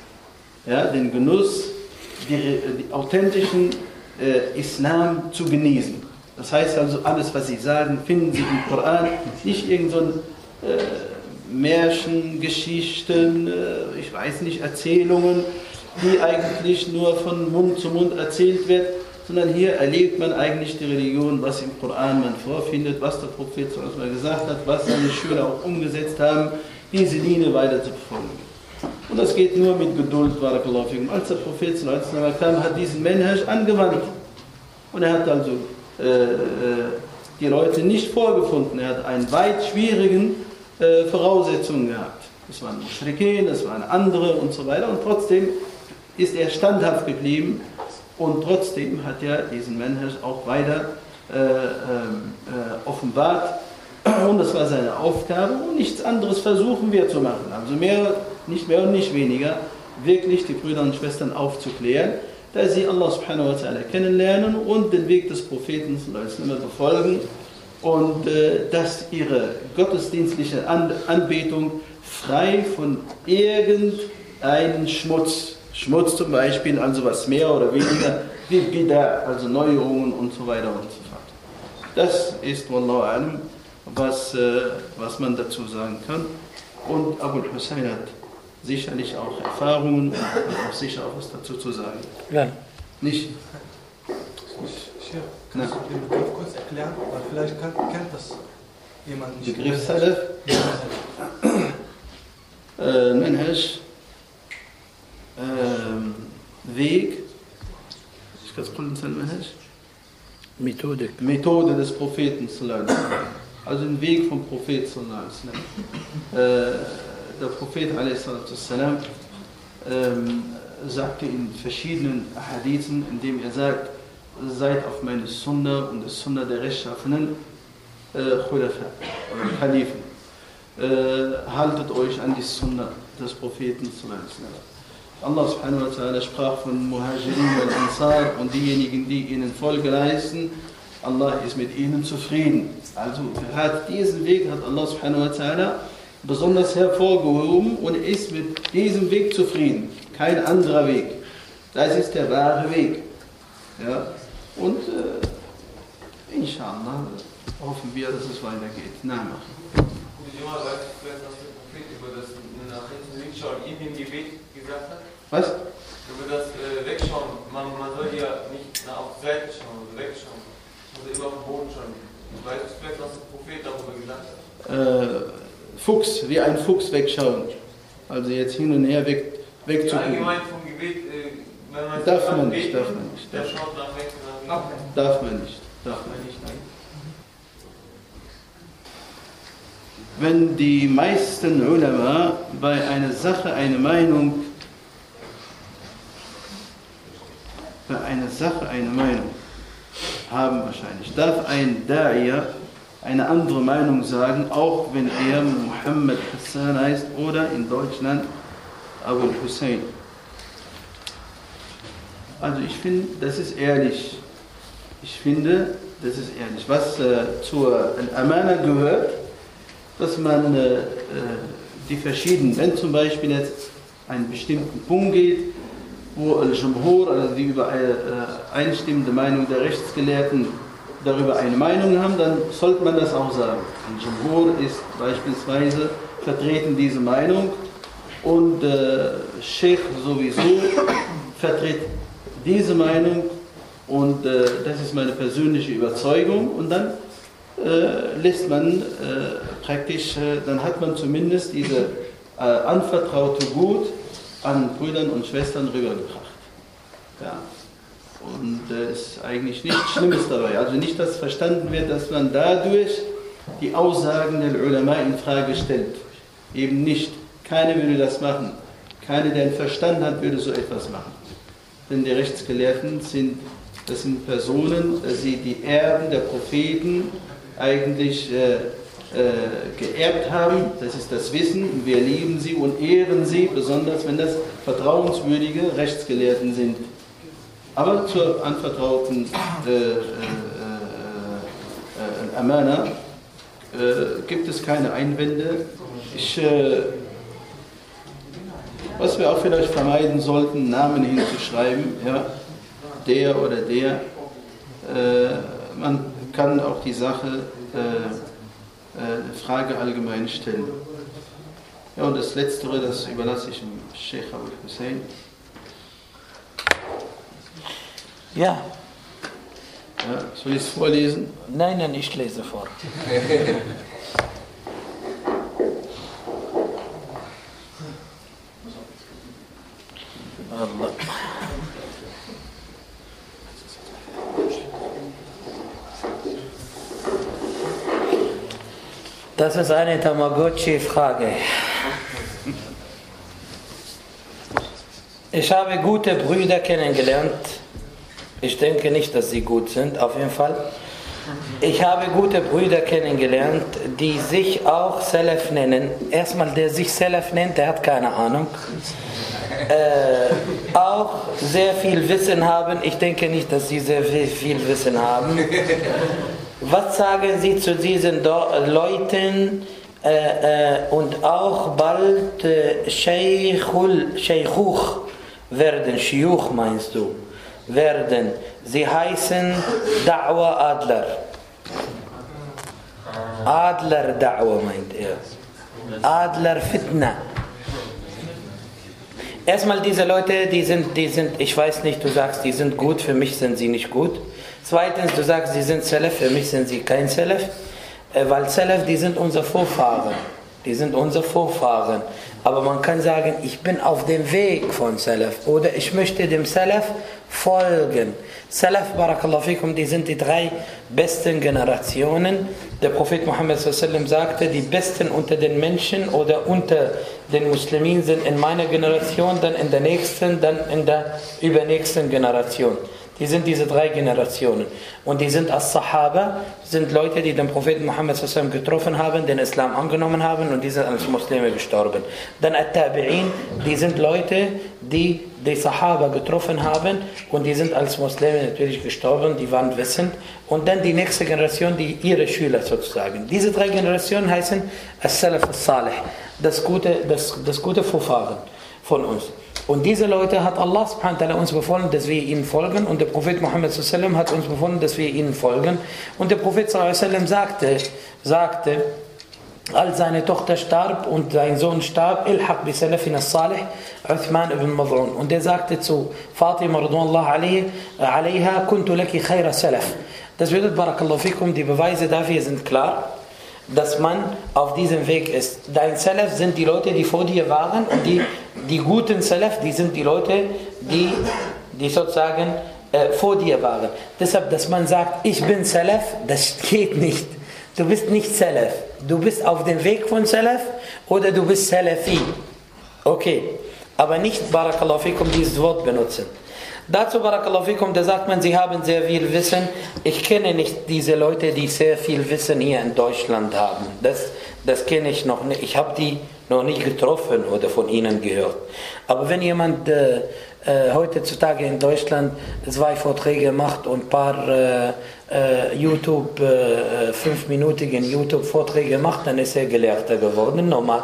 Speaker 3: die authentischen Islam zu genießen. Das heißt also, alles was sie sagen, finden sie im Koran, nicht irgend so ein Märchen, Geschichten, ich weiß nicht, Erzählungen, die eigentlich nur von Mund zu Mund erzählt wird, sondern hier erlebt man eigentlich die Religion, was im Koran man vorfindet, was der Prophet gesagt hat, was seine Schüler auch umgesetzt haben, diese Linie weiter zu verfolgen. Und das geht nur mit Geduld, barakallahu fikum. Als der Prophet kam, hat diesen Manhaj angewandt. Und er hat also die Leute nicht vorgefunden. Er hat einen weit schwierigen Voraussetzungen gehabt. Es waren Muschrikin, es waren andere und so weiter. Und trotzdem ist er standhaft geblieben. Und trotzdem hat er diesen Manhaj auch weiter offenbart. Und das war seine Aufgabe. Und nichts anderes versuchen wir zu machen. Also nicht mehr und nicht weniger, wirklich die Brüder und Schwestern aufzuklären. da sie Allah subhanahu wa ta'ala kennenlernen und den Weg des Propheten befolgen und dass ihre gottesdienstliche Anbetung frei von irgendeinem Schmutz zum Beispiel, also was mehr oder weniger wie Bid'a, also Neuerungen und so weiter und so fort. Das ist Wallahu a'lam, was man dazu sagen kann. Und Abu al-Hussein hat sicherlich auch Erfahrungen und hat auch sicher auch was dazu zu sagen.
Speaker 1: Ja.
Speaker 3: Nicht?
Speaker 9: Kannst du den Begriff kurz erklären? Weil vielleicht kennt das jemand nicht.
Speaker 3: Begriff Salaf? Manhaj, Weg, ich kann es kurz Manhaj? Methode des Propheten, also den Weg vom Propheten. Der Prophet sagte in verschiedenen Hadithen, indem er sagt, seid auf meine Sunna und das Sunna der rechtschaffenen Khulafa oder Khalifen. Haltet euch an die Sunna des Propheten. Allah subhanahu wa ta'ala sprach von Muhajirin und Ansar und diejenigen, die ihnen Folge leisten. Allah ist mit ihnen zufrieden. Also diesen Weg hat Allah subhanahu wa ta'ala besonders hervorgehoben und ist mit diesem Weg zufrieden. Kein anderer Weg. Das ist der wahre Weg. Ja? Und inshallah hoffen wir, dass es weitergeht. Nachmachen.
Speaker 4: Weißt du vielleicht, was der Prophet über das nach hinten wegschauen in dem Gebet gesagt hat?
Speaker 3: Was?
Speaker 4: Über das Wegschauen. Man soll ja nicht auf die Seite schauen, also wegschauen. Also immer auf den Boden schauen. Weißt du vielleicht, was der Prophet darüber gesagt hat?
Speaker 3: Fuchs, wie ein Fuchs wegschauen. Also jetzt hin und her wegzugucken.
Speaker 4: Ja, allgemein vom Gebet, wenn man
Speaker 3: darf man nicht.
Speaker 4: Der schaut nach rechts und nach links.
Speaker 3: Darf man nicht. Wenn die meisten Ulama bei einer Sache eine Meinung haben wahrscheinlich, darf ein Da'iyah eine andere Meinung sagen, auch wenn er Muhammad Hassan heißt oder in Deutschland Abu al-Hussein. Also ich finde, das ist ehrlich. Was zur Amana gehört, dass man die verschiedenen, wenn zum Beispiel jetzt einen bestimmten Punkt geht, wo Al-Jumhur, also die übereinstimmende Meinung der Rechtsgelehrten, darüber eine Meinung haben, dann sollte man das auch sagen. Al-Jumhur ist beispielsweise vertreten diese Meinung und Sheikh sowieso vertritt diese Meinung und das ist meine persönliche Überzeugung und dann lässt man praktisch, dann hat man zumindest diese anvertraute Gut an Brüdern und Schwestern rübergebracht. Ja. Und es ist eigentlich nichts Schlimmes dabei. Also nicht, dass verstanden wird, dass man dadurch die Aussagen der Ulama in Frage stellt. Eben nicht. Keiner würde das machen. Keiner, der einen Verstand hat, würde so etwas machen. Denn die Rechtsgelehrten sind Personen, sie die Erben der Propheten eigentlich geerbt haben. Das ist das Wissen. Wir lieben sie und ehren sie, besonders wenn das vertrauenswürdige Rechtsgelehrten sind. Aber zur anvertrauten Amana gibt es keine Einwände. Was wir auch vielleicht vermeiden sollten, Namen hinzuschreiben, ja, der oder der. Man kann auch die Sache, Frage allgemein stellen. Ja, und das Letztere, das überlasse ich dem Sheikh Abu al-Hussein.
Speaker 1: Ja.
Speaker 3: Soll ich es vorlesen?
Speaker 1: Nein, ich lese vor. Allah. Das ist eine Tamagotchi-Frage. Ich habe gute Brüder kennengelernt. Ich denke nicht, dass sie gut sind, auf jeden Fall. Ich habe gute Brüder kennengelernt, die sich auch Salaf nennen. Erstmal, der sich Salaf nennt, der hat keine Ahnung. Auch sehr viel Wissen haben. Ich denke nicht, dass sie sehr viel Wissen haben. Was sagen Sie zu diesen Leuten und auch bald Sheikhuch werden, Shiuch meinst du, werden. Sie heißen Da'wa Adler. Adler Da'wa meint er. Adler Fitna. Erstmal diese Leute, die sind, ich weiß nicht, du sagst, die sind gut, für mich sind sie nicht gut. Zweitens, du sagst, sie sind Salaf, für mich sind sie kein Salaf. Weil Salaf, die sind unsere Vorfahren. Die sind unsere Vorfahren. Aber man kann sagen, ich bin auf dem Weg von Salaf. Oder ich möchte dem Salaf folgen. Salaf, barakallahu fikum, die sind die 3 besten Generationen. Der Prophet Muhammad sallallahu alaihi wasallam sagte, die besten unter den Menschen oder unter den Muslimen sind in meiner Generation, dann in der nächsten, dann in der übernächsten Generation. Die sind diese 3 Generationen. Und die sind als Sahaba, sind Leute, die den Propheten Muhammad sallallahu alaihi wasallam getroffen haben, den Islam angenommen haben und die sind als Muslime gestorben. Dann At-Tabi'in, die sind Leute, die Sahaba getroffen haben und die sind als Muslime natürlich gestorben, die waren wissend. Und dann die nächste Generation, die ihre Schüler sozusagen. Diese 3 Generationen heißen As-Salaf As-Salih, das gute Vorfahren von uns. Und diese Leute hat Allah subhanahu wa ta'ala uns befohlen, dass wir ihnen folgen. Und der Prophet Muhammad sallallahu alaihi wasallam hat uns befohlen, dass wir ihnen folgen. Und der Prophet sallallahu alaihi wasallam sagte, als seine Tochter starb und sein Sohn starb, Ilhaq bi Salafina as-Salih, Uthman ibn Mad'un. Und er sagte zu Fatima radhiyallahu anha, kuntu laki khayra salaf. Das bedeutet, barakallahu fikum, die Beweise dafür sind klar, dass man auf diesem Weg ist. Dein Salaf sind die Leute, die vor dir waren, und die guten Salaf, die sind die Leute, die sozusagen vor dir waren. Deshalb, dass man sagt, ich bin Salaf, das geht nicht. Du bist nicht Salaf. Du bist auf dem Weg von Salaf oder du bist Salafi. Okay, aber nicht, barakallahu fikum, dieses Wort benutzen. Dazu, barakallahu fikum, da sagt man, sie haben sehr viel Wissen. Ich kenne nicht diese Leute, die sehr viel Wissen hier in Deutschland haben. Das kenne ich noch nicht. Ich habe die noch nicht getroffen oder von ihnen gehört. Aber wenn jemand heutzutage in Deutschland 2 Vorträge macht und ein paar 5-minütigen YouTube-Vorträge macht, dann ist er Gelehrter geworden. Normal.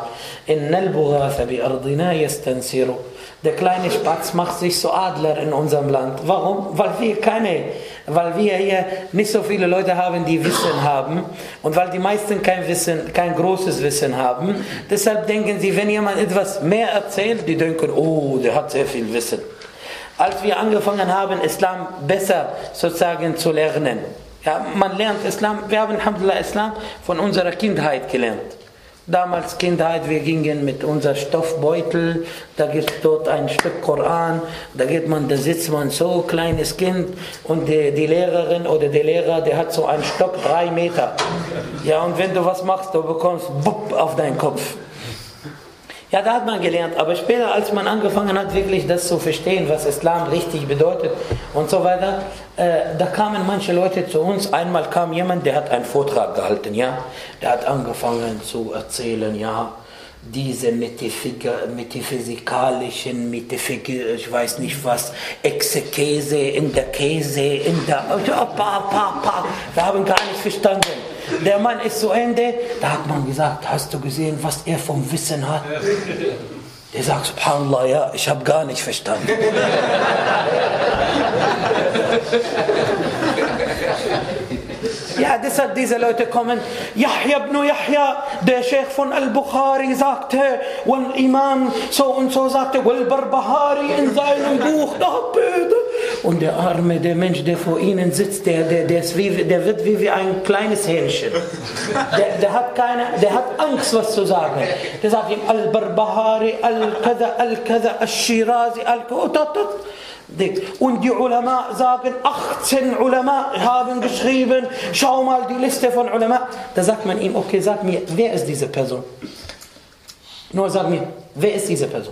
Speaker 1: Der kleine Spatz macht sich so Adler in unserem Land. Warum? Weil wir hier nicht so viele Leute haben, die Wissen haben, und weil die meisten kein großes Wissen haben. Deshalb denken sie, wenn jemand etwas mehr erzählt, die denken, oh, der hat sehr viel Wissen. Als wir angefangen haben, Islam besser sozusagen zu lernen, ja, man lernt Islam, wir haben alhamdulillah Islam von unserer Kindheit gelernt. Damals Kindheit, wir gingen mit unserem Stoffbeutel, da gibt es dort ein Stück Koran, da sitzt man so, kleines Kind, und die Lehrerin oder der Lehrer, der hat so einen Stock 3 Meter. Ja, und wenn du was machst, du bekommst bupp auf deinen Kopf. Ja, da hat man gelernt, aber später, als man angefangen hat, wirklich das zu verstehen, was Islam richtig bedeutet und so weiter, da kamen manche Leute zu uns. Einmal kam jemand, der hat einen Vortrag gehalten, ja, der hat angefangen zu erzählen, ja, diese metaphysikalischen, ich weiß nicht was, Exegese in der Käse, wir haben gar nicht verstanden. Der Mann ist zu Ende, da hat man gesagt, hast du gesehen, was er vom Wissen hat? Der sagt, subhanallah, ja, ich habe gar nicht verstanden. Ja, deshalb diese Leute kommen, Yahya ibn Yahya, der Sheikh von Al-Bukhari sagte, und Imam so und so sagte, Al-Barbahari in seinem Buch, und der Arme, der Mensch, der vor ihnen sitzt, der wird wie ein kleines Hähnchen. Der hat Angst, was zu sagen. Der sagt ihm, Al-Barbahari, Al-Kaza, Al-Shirazi, Al-Kaza. Und die Ulama sagen, 18 Ulama haben geschrieben, schau mal die Liste von Ulama. Da sagt man ihm, okay, sag mir, wer ist diese Person? Nur sag mir, wer ist diese Person?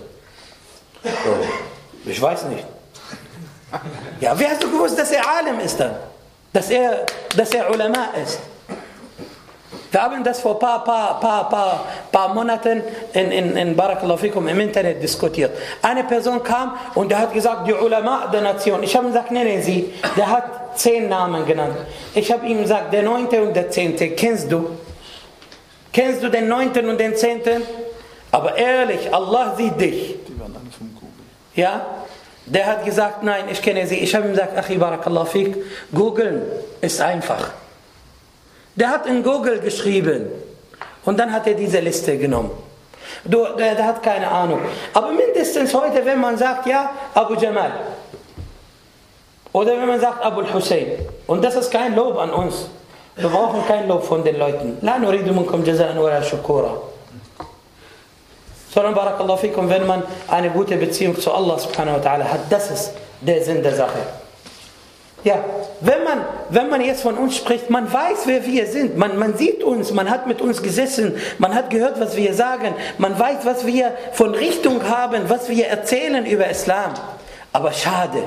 Speaker 1: Ich weiß nicht. Ja, wie hast du gewusst, dass er Alim ist dann? Dass er Ulama ist? Wir haben das vor paar Monaten in Barakallahu Fikum im Internet diskutiert. Eine Person kam und der hat gesagt, die Ulama der Nation. Ich habe ihm gesagt, nennen Sie. Der hat 10 Namen genannt. Ich habe ihm gesagt, der 9. und der 10. Kennst du? Kennst du den 9. und den 10.? Aber ehrlich, Allah sieht dich.
Speaker 3: Die waren alle vom Google.
Speaker 1: Ja? Der hat gesagt, nein, ich kenne sie. Ich habe ihm gesagt, Achi Barakallahu Fik, googeln ist einfach. Der hat in Google geschrieben und dann hat er diese Liste genommen. Der hat keine Ahnung. Aber mindestens heute, wenn man sagt, ja, Abu Jamal. Oder wenn man sagt, Abu Hussein. Und das ist kein Lob an uns. Wir brauchen kein Lob von den Leuten. La nuridu minkum jazaan wala shukura. Sondern Barakallahu Fikum, wenn man eine gute Beziehung zu Allah subhanahu wa ta'ala hat, das ist der Sinn der Sache. Ja, wenn man jetzt von uns spricht, man weiß, wer wir sind, man sieht uns, man hat mit uns gesessen, man hat gehört, was wir sagen, man weiß, was wir von Richtung haben, was wir erzählen über Islam. Aber schade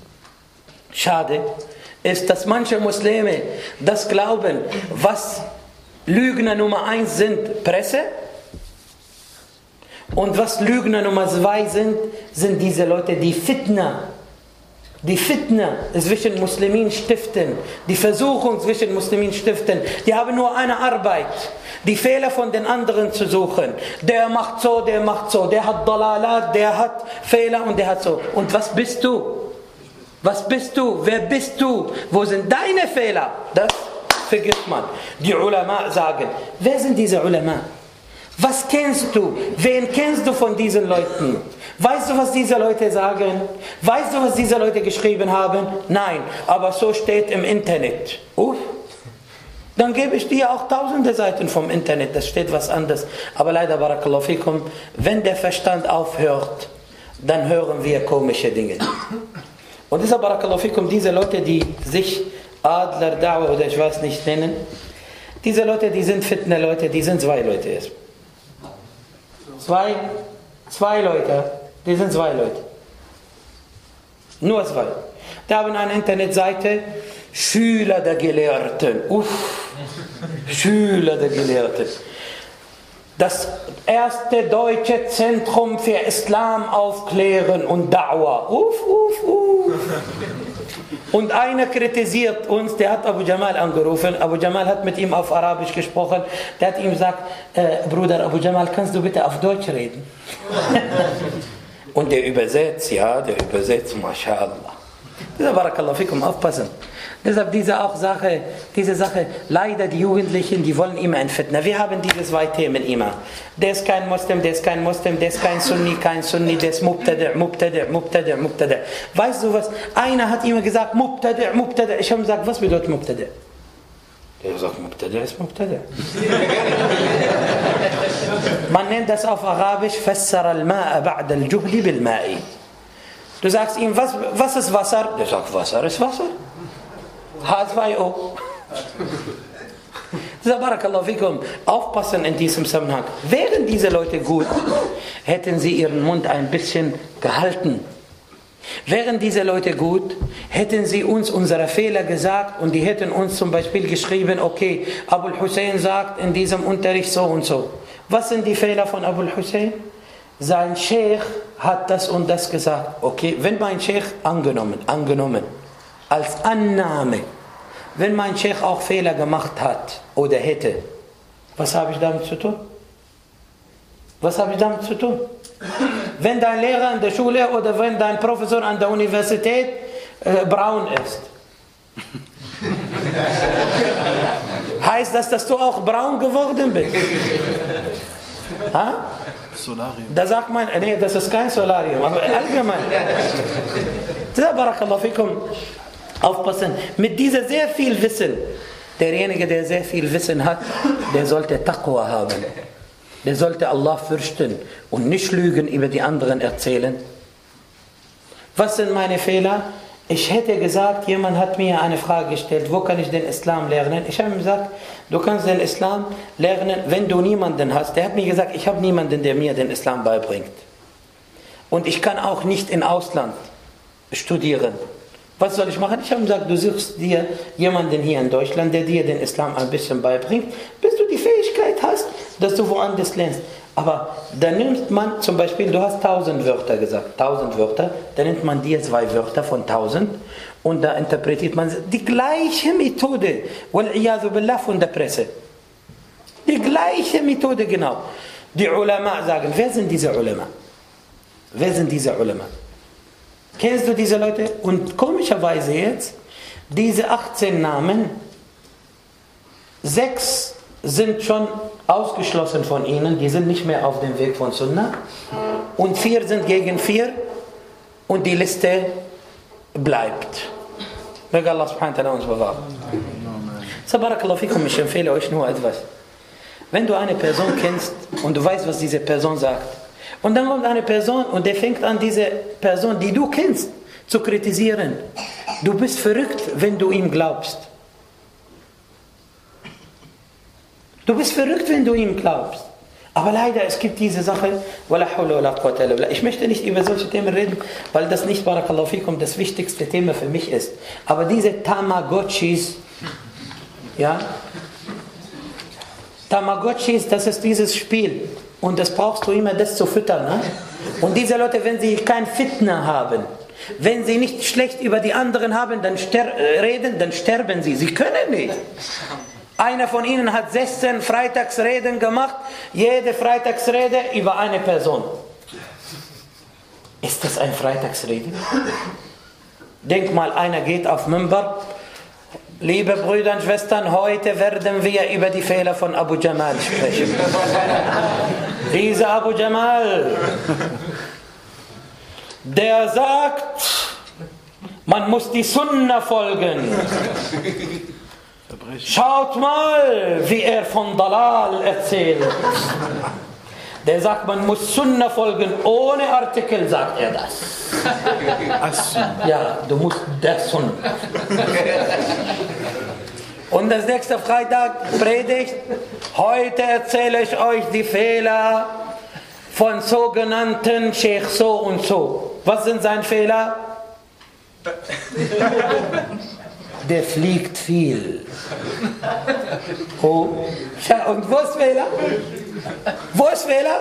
Speaker 1: ist, dass manche Muslime das glauben, was Lügner Nummer 1 sind, Presse. Und was Lügner Nummer 2 sind diese Leute, die Fitna zwischen Muslimen stiften, die Versuchung zwischen Muslimen stiften. Die haben nur eine Arbeit, die Fehler von den anderen zu suchen. Der macht so, der hat Dalalat, der hat Fehler und der hat so. Und was bist du? Was bist du? Wer bist du? Wo sind deine Fehler? Das vergisst man. Die Ulama sagen, wer sind diese Ulama? Was kennst du? Wen kennst du von diesen Leuten? Weißt du, was diese Leute sagen? Weißt du, was diese Leute geschrieben haben? Nein, aber so steht im Internet. Dann gebe ich dir auch tausende Seiten vom Internet, da steht was anderes. Aber leider, Barakallahu Fikum, wenn der Verstand aufhört, dann hören wir komische Dinge. Und deshalb, Barakallahu Fikum, diese Leute, die sich Adler, Da'wah oder ich weiß nicht nennen, diese Leute, die sind Fitna-Leute, die sind 2 Leute jetzt. Zwei Leute. Die sind 2 Leute. Nur 2. Die haben eine Internetseite, Schüler der Gelehrten. Schüler der Gelehrten. Das erste deutsche Zentrum für Islam aufklären und Da'wah. Und einer kritisiert uns, der hat Abu Jamal angerufen. Abu Jamal hat mit ihm auf Arabisch gesprochen. Der hat ihm gesagt, Bruder Abu Jamal, kannst du bitte auf Deutsch reden? Und der übersetzt, MashaAllah. Deshalb, Barakallahu Fikum, aufpassen. Deshalb diese Sache, leider die Jugendlichen, die wollen immer ein Fitna. Wir haben diese 2 Themen immer. Der ist kein Muslim, der ist kein Muslim, der ist kein Sunni, der ist Mubtadi'. Weißt du was? Einer hat immer gesagt, Mubtadi'. Ich habe gesagt, was bedeutet Mubtadi'? Der sagt, Mubtadi' ist Mubtadi'. Man nennt das auf Arabisch, Fassara al-Ma'a ba'da al-Juhli bil-Ma'i. Du sagst ihm, was ist Wasser? Der sagt, Wasser ist Wasser. H2O. Barakallahu Fikum, aufpassen in diesem Zusammenhang. Wären diese Leute gut, hätten sie ihren Mund ein bisschen gehalten. Wären diese Leute gut, hätten sie uns unsere Fehler gesagt und die hätten uns zum Beispiel geschrieben, okay, Abu Hussein sagt in diesem Unterricht so und so. Was sind die Fehler von Abu Hussein? Sein Sheikh hat das und das gesagt. Okay, wenn mein Sheikh angenommen, als Annahme, wenn mein Sheikh auch Fehler gemacht hat oder hätte, was habe ich damit zu tun? Wenn dein Lehrer in der Schule oder wenn dein Professor an der Universität braun ist, heißt das, dass du auch braun geworden bist?
Speaker 3: Solarium.
Speaker 1: Da sagt man, nee, das ist kein Solarium, aber allgemein. Barakallahu Fikum, aufpassen. Mit dieser sehr viel Wissen, derjenige, der sehr viel Wissen hat, der sollte Taqwa haben. Der sollte Allah fürchten und nicht Lügen über die anderen erzählen. Was sind meine Fehler? Ich hätte gesagt, jemand hat mir eine Frage gestellt, wo kann ich den Islam lernen? Ich habe ihm gesagt, du kannst den Islam lernen, wenn du niemanden hast. Der hat mir gesagt, ich habe niemanden, der mir den Islam beibringt. Und ich kann auch nicht im Ausland studieren. Was soll ich machen? Ich habe gesagt, du suchst dir jemanden hier in Deutschland, der dir den Islam ein bisschen beibringt, bis du die Fähigkeit hast, dass du woanders lernst. Aber dann nimmt man zum Beispiel, du hast 1000 Wörter gesagt, 1000 Wörter, dann nimmt man dir 2 Wörter von 1000 und da interpretiert man die gleiche Methode, wal-iyadhu billah, von der Presse. Die gleiche Methode, genau. Die Ulama sagen, wer sind diese Ulama? Wer sind diese Ulama? Kennst du diese Leute? Und komischerweise jetzt, diese 18 Namen, 6 sind schon ausgeschlossen von ihnen, die sind nicht mehr auf dem Weg von Sunnah. Und 4 sind gegen 4 und die Liste bleibt. Möge Allah subhanahu wa ta'ala uns bewahren. So, barakallahu fikum, ich empfehle euch nur etwas. Wenn du eine Person kennst und du weißt, was diese Person sagt, und dann kommt eine Person und der fängt an, diese Person, die du kennst, zu kritisieren. Du bist verrückt, wenn du ihm glaubst. Du bist verrückt, wenn du ihm glaubst. Aber leider, es gibt diese Sache, ich möchte nicht über solche Themen reden, weil das nicht, barakallahu fikum, das wichtigste Thema für mich ist. Aber diese Tamagotchis, ja, Tamagotchis, das ist dieses Spiel. Und das brauchst du immer, das zu füttern. Ne? Und diese Leute, wenn sie kein Fitna haben, wenn sie nicht schlecht über die anderen haben, dann reden, dann sterben sie. Sie können nicht. Einer von ihnen hat 16 Freitagsreden gemacht, jede Freitagsrede über eine Person. Ist das ein Freitagsrede? Denk mal, einer geht auf Mimbar. Liebe Brüder und Schwestern, heute werden wir über die Fehler von Abu Jamal sprechen. Dieser Abu Jamal, der sagt, man muss die Sunna folgen. Schaut mal, wie er von Dalal erzählt. Der sagt, man muss Sunna folgen, ohne Artikel, sagt er das. Ja, du musst der Sunna. Und das nächste Freitag predigt, heute erzähle ich euch die Fehler von sogenannten Sheikh so und so. Was sind seine Fehler? Der fliegt viel. Oh. Und wo ist Fehler? Wo ist Fehler?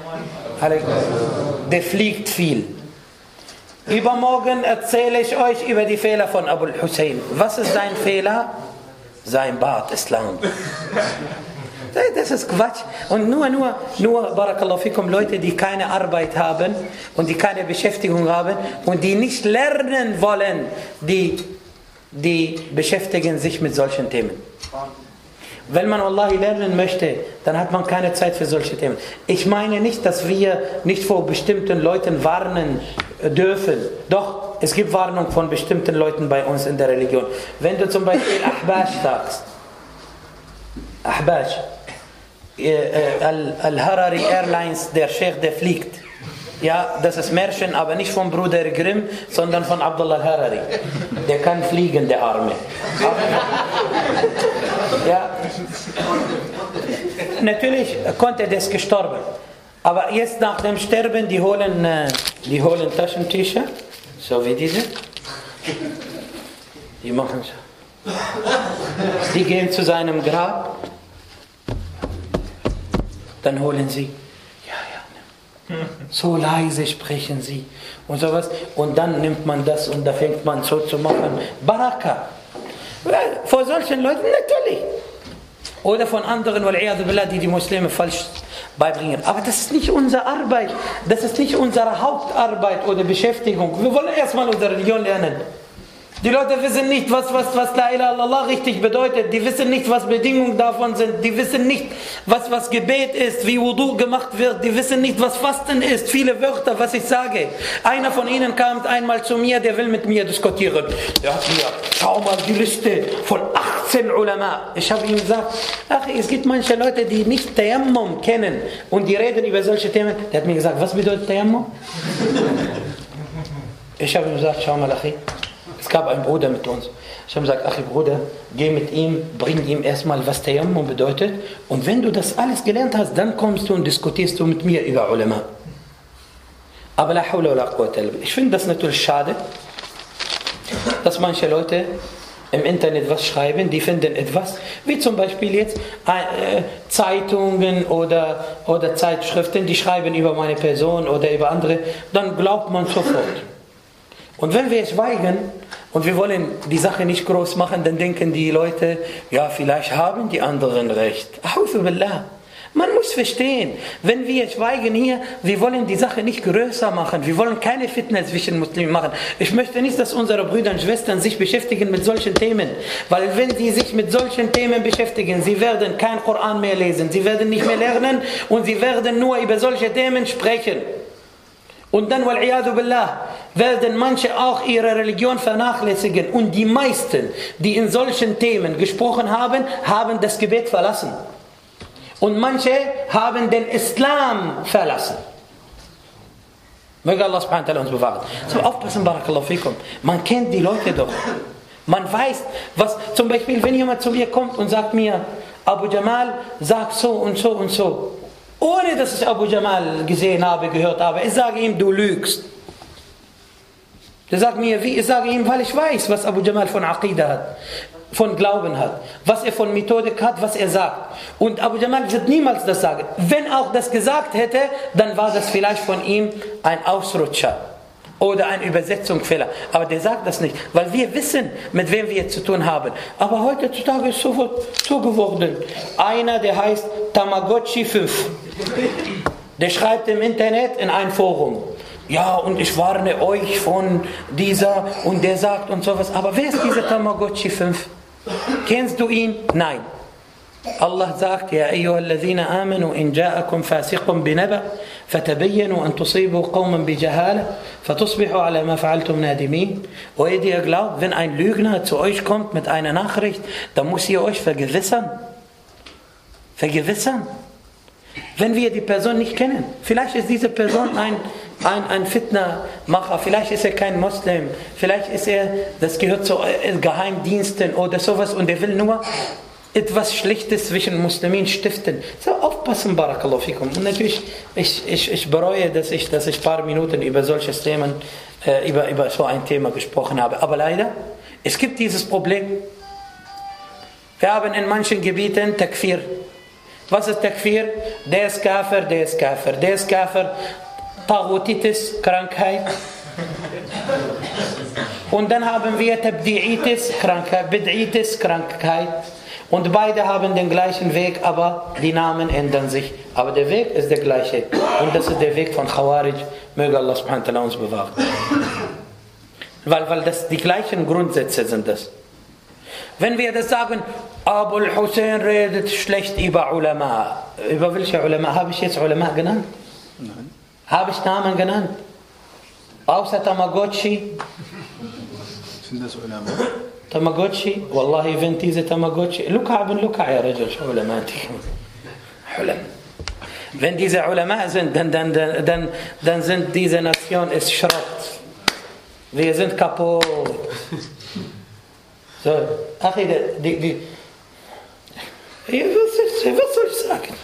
Speaker 1: Der fliegt viel. Übermorgen erzähle ich euch über die Fehler von Abu Hussein. Was ist sein Fehler? Sein Bart ist lang. Das ist Quatsch. Und nur barakallahu fikum, Leute, die keine Arbeit haben und die keine Beschäftigung haben und die nicht lernen wollen, die beschäftigen sich mit solchen Themen. Wenn man Wallahi lernen möchte, dann hat man keine Zeit für solche Themen. Ich meine nicht, dass wir nicht vor bestimmten Leuten warnen dürfen. Doch, es gibt Warnung von bestimmten Leuten bei uns in der Religion. Wenn du zum Beispiel Ahbash sagst, Ahbash, Al-Harari Airlines, der Sheikh, der fliegt. Ja, das ist Märchen, aber nicht vom Bruder Grimm, sondern von Abdullah al-Harari. Der kann fliegen, der Arme. Ja. Natürlich konnte das gestorben. Aber jetzt nach dem Sterben, die holen Taschentücher, so wie diese. Die machen so. Die gehen zu seinem Grab. Dann holen sie. So leise sprechen sie und sowas. Und dann nimmt man das und da fängt man so zu machen. Baraka. Vor solchen Leuten natürlich. Oder von anderen, die die Muslime falsch beibringen. Aber das ist nicht unsere Arbeit. Das ist nicht unsere Hauptarbeit oder Beschäftigung. Wir wollen erstmal unsere Religion lernen. Die Leute wissen nicht, was La ilaha illallah richtig bedeutet. Die wissen nicht, was Bedingungen davon sind. Die wissen nicht, was Gebet ist, wie Wudu gemacht wird. Die wissen nicht, was Fasten ist. Viele Wörter, was ich sage. Einer von ihnen kam einmal zu mir, der will mit mir diskutieren. Der hat mir, schau mal die Liste von 18 Ulama. Ich habe ihm gesagt, ach, es gibt manche Leute, die nicht Tayammum kennen und die reden über solche Themen. Der hat mir gesagt, was bedeutet Tayammum? Ich habe ihm gesagt, schau mal, Achi. Es gab einen Bruder mit uns. Ich habe gesagt, ach Bruder, geh mit ihm, bring ihm erstmal, was Tayammum bedeutet. Und wenn du das alles gelernt hast, dann kommst du und diskutierst du mit mir über Ulama. Aber la hawla wa la quwwata illa billah. Ich finde das natürlich schade. dass manche Leute im Internet was schreiben, die finden etwas, wie zum Beispiel jetzt Zeitungen oder Zeitschriften, die schreiben über meine Person oder über andere, dann glaubt man sofort. Und wenn wir schweigen und wir wollen die Sache nicht groß machen, dann denken die Leute, ja, vielleicht haben die anderen recht. A'udhu billah. Man muss verstehen, wenn wir schweigen hier, wir wollen die Sache nicht größer machen, wir wollen keine Fitna zwischen Muslimen machen. Ich möchte nicht, dass unsere Brüder und Schwestern sich beschäftigen mit solchen Themen, weil wenn sie sich mit solchen Themen beschäftigen, sie werden kein Koran mehr lesen, sie werden nicht mehr lernen und sie werden nur über solche Themen sprechen. Und dann, wal-iyadu billah, werden manche auch ihre Religion vernachlässigen und die meisten, die in solchen Themen gesprochen haben, haben das Gebet verlassen. Und manche haben den Islam verlassen. Möge Allah subhanahu wa ta'ala uns bewahren. So, aufpassen, barakallahu fikum. Man kennt die Leute doch. Man weiß, was, zum Beispiel, wenn jemand zu mir kommt und sagt mir, Abu Jamal sagt so und so und so. Ohne dass ich Abu Jamal gesehen habe, gehört habe. Ich sage ihm, du lügst. Der sagt mir, wie? Ich sage ihm, weil ich weiß, was Abu Jamal von Aqidah hat, von Glauben hat, was er von Methodik hat, was er sagt. Und Abu Jamal wird niemals das sagen. Wenn auch das gesagt hätte, dann war das vielleicht von ihm ein Ausrutscher oder ein Übersetzungsfehler. Aber der sagt das nicht, weil wir wissen, mit wem wir zu tun haben. Aber heutzutage ist so geworden. Einer, der heißt Tamagotchi 5. Der schreibt im Internet in ein Forum. Ja, und ich warne euch von dieser und der sagt und sowas. Aber wer ist dieser Tamagotchi 5? Kennst du ihn? Nein. Allah sagt, Ja ayyuhalladhina amanu in ja'akum fasiqun binaba fatabayyanu an tusibu qawman bijahala fatusbihu ala ma fa'altum nadimin. O ihr, die ihr glaubt, wenn ein Lügner zu euch kommt mit einer Nachricht, dann muss ihr euch vergewissern. Vergewissern. Wenn wir die Person nicht kennen. Vielleicht ist diese Person ein Fitna-Macher, vielleicht ist er kein Muslim, vielleicht ist er, das gehört zu Geheimdiensten oder sowas und er will nur etwas Schlechtes zwischen Muslimen stiften. So, aufpassen, barakallahu fikum. Und natürlich, ich bereue, dass ich ein paar Minuten über solches Themen, über so ein Thema gesprochen habe. Aber leider, es gibt dieses Problem. Wir haben in manchen Gebieten Takfir. Was ist Takfir? Der ist Kafir, der ist Kafir, der ist Kafir. Taghutitis, Krankheit. Und dann haben wir Tabdi'itis, Krankheit, Bid'itis, Krankheit. Und beide haben den gleichen Weg, aber die Namen ändern sich. Aber der Weg ist der gleiche. Und das ist der Weg von Khawarij. Möge Allah subhanahu wa ta'ala uns bewahren. Weil das die gleichen Grundsätze sind das. Wenn wir das sagen, Abul Hussein redet schlecht über Ulama. Über welche Ulama? Habe ich jetzt Ulama genannt? Nein. Habe ich Namen genannt? Außer Tamagotchi?
Speaker 3: Sind das Ulama?
Speaker 1: Tamagotchi? Wallahi, wenn diese Tamagotchi... Luka bin Luka, ja Rajal, Ulama. Wenn diese Ulama sind, dann sind diese Nation ist Schrott. Wir sind kaputt. So, Achi, was soll ich sagen?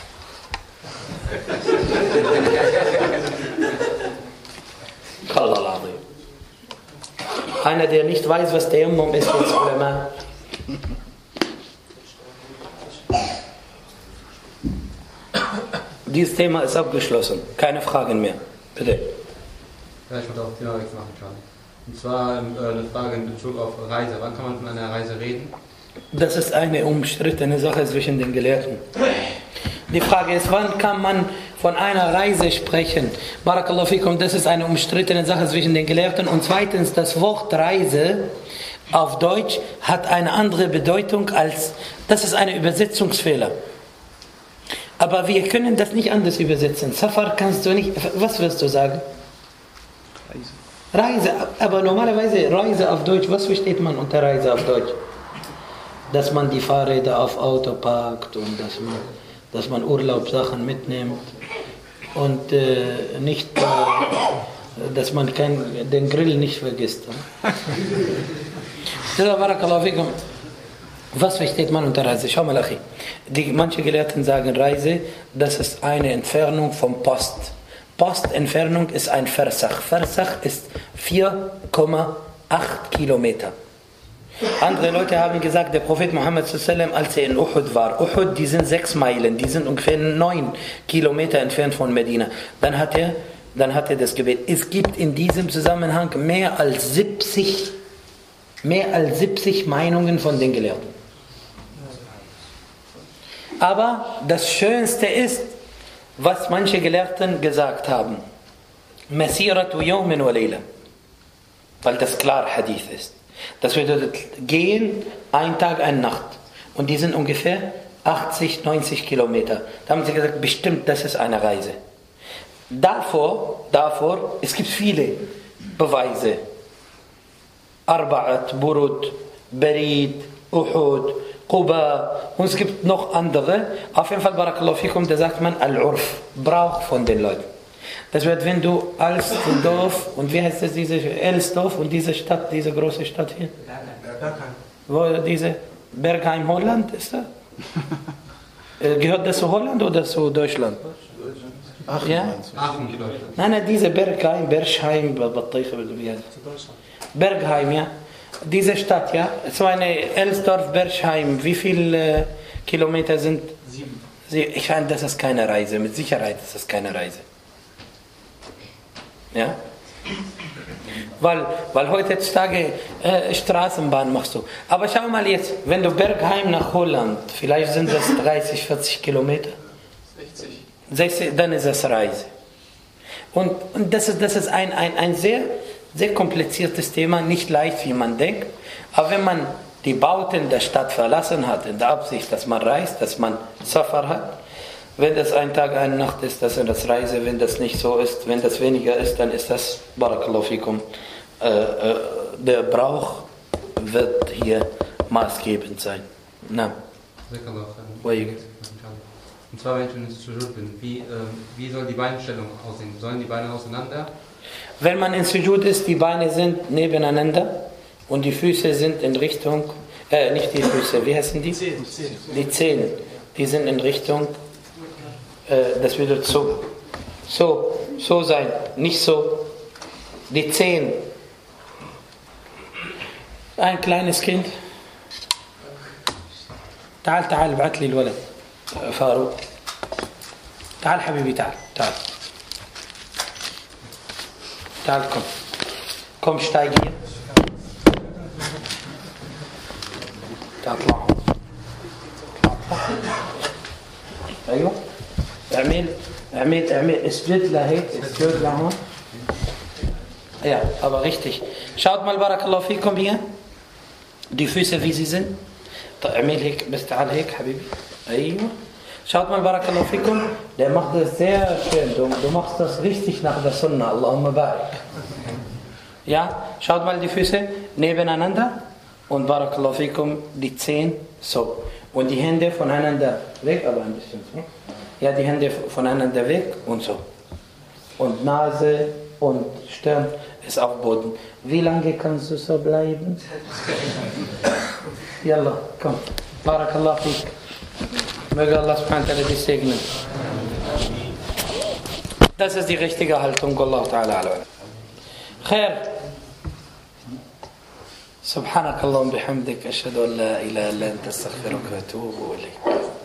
Speaker 1: Einer, der nicht weiß, was der Tayammum ist, ist Ulama. Dieses Thema ist abgeschlossen. Keine Fragen mehr. Bitte.
Speaker 6: Ja, ich wollte auch Thema jetzt machen, Charlie. Und zwar eine Frage in Bezug auf Reise. Wann kann man von einer Reise reden?
Speaker 1: Das ist eine umstrittene Sache zwischen den Gelehrten. Die Frage ist, wann kann man von einer Reise sprechen? Barakallahu fikum, das ist eine umstrittene Sache zwischen den Gelehrten. Und zweitens, das Wort Reise auf Deutsch hat eine andere Bedeutung als, das ist ein Übersetzungsfehler. Aber wir können das nicht anders übersetzen. Safar kannst du nicht, was wirst du sagen? Reise, aber normalerweise Reise auf Deutsch, was versteht man unter Reise auf Deutsch? Dass man die Fahrräder auf Auto parkt und dass man Urlaubssachen mitnimmt und nicht, dass man den Grill nicht vergisst. Was versteht man unter Reise? Schau mal, Achi. Manche Gelehrten sagen Reise, das ist eine Entfernung vom Post. Postentfernung ist ein Versach. Versach ist 4,8 8 Kilometer. Andere Leute haben gesagt, der Prophet Muhammad sallam, als er in Uhud war, Uhud, die sind 6 Meilen, die sind ungefähr 9 Kilometer entfernt von Medina. Dann hat er das Gebet. Es gibt in diesem Zusammenhang mehr als 70 Meinungen von den Gelehrten. Aber das Schönste ist, was manche Gelehrten gesagt haben. Masiratu yawmin wa layla. Weil das klar Hadith ist. Das bedeutet, gehen, ein Tag, eine Nacht. Und die sind ungefähr 80, 90 Kilometer. Da haben sie gesagt, bestimmt, das ist eine Reise. Davor, es gibt viele Beweise. Arba'at, Burud, Barid, Uhud, Quba. Und es gibt noch andere. Auf jeden Fall, Barakallahu fikum, da sagt man Al-Urf, Brauch von den Leuten. Das wird, wenn du Alstdorf und wie heißt das, diese Elsdorf und diese Stadt, diese große Stadt hier?
Speaker 9: Bergheim.
Speaker 1: Wo diese Bergheim, Holland ist das? Gehört das zu Holland oder zu Deutschland?
Speaker 3: Aachen,
Speaker 1: ja?
Speaker 6: Aachen, Deutschland.
Speaker 1: Nein, diese Bergheim, Bergheim, ja. Diese Stadt, ja. So eine Elsdorf, Bergheim, wie viele Kilometer sind? 7. Ich finde, das ist keine Reise. Mit Sicherheit ist das keine Reise. Ja? Weil heutzutage Straßenbahn machst du. Aber schau mal jetzt, wenn du Bergheim nach Holland, vielleicht sind das 30, 40 Kilometer. 60, dann ist das Reise. Und das ist ein sehr, sehr kompliziertes Thema, nicht leicht, wie man denkt. Aber wenn man die Bauten der Stadt verlassen hat, in der Absicht, dass man reist, dass man Safar hat, wenn das ein Tag, eine Nacht ist, das ist das Reise. Wenn das nicht so ist, wenn das weniger ist, dann ist das, Barakallahu fikum, der Brauch wird hier maßgebend sein. Na.
Speaker 6: Und zwar, wenn ich in Sujud bin, wie soll die Beinstellung aussehen? Sollen die Beine auseinander?
Speaker 1: Wenn man in Sujud ist, die Beine sind nebeneinander und die Füße sind in Richtung, nicht die Füße, wie heißen die? Die Zehen. Die sind in Richtung, das würde so sein, nicht so. Die Zehen. Ein kleines Kind. تعال ابعث لي الولد فاروق تعال حبيبي تعال komm steig hier اطلع ايوه اعمل اسجد لهيك اسجد لهون ja, aber richtig. Schaut mal, Barakallahu fikum hier. Die Füße, wie sie sind. اعمل هيك بس تعال هيك حبيبي. ايوه. Schaut mal, Barakallahu fikum. Der macht das sehr schön. Du machst das richtig nach der Sunna. Allahumma barik. Ja, schaut mal die Füße nebeneinander. Und Barakallahu fikum, die Zehen so. Und die Hände voneinander weg, aber ein bisschen so. Ja, die Hände voneinander weg und so. Und Nase und Stirn ist auf Boden. Wie lange kannst du so bleiben? Yalla, komm. Barakallah fik. Möge Allah subhanahu wa ta'ala dich segnen. Das ist die richtige Haltung. Allah ta'ala ala. Khair. سبحانك اللهم بحمدك أشهد أن لا إله إلا أنت أستغفرك وأتوب إليك.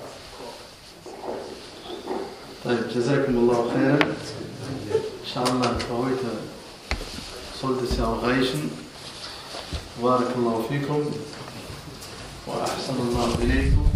Speaker 3: طيب جزاكم الله خيرا. Inshallah, für heute sollte es ja auch reichen. Barakallahu fikum wa ahsanallahu ilaykum.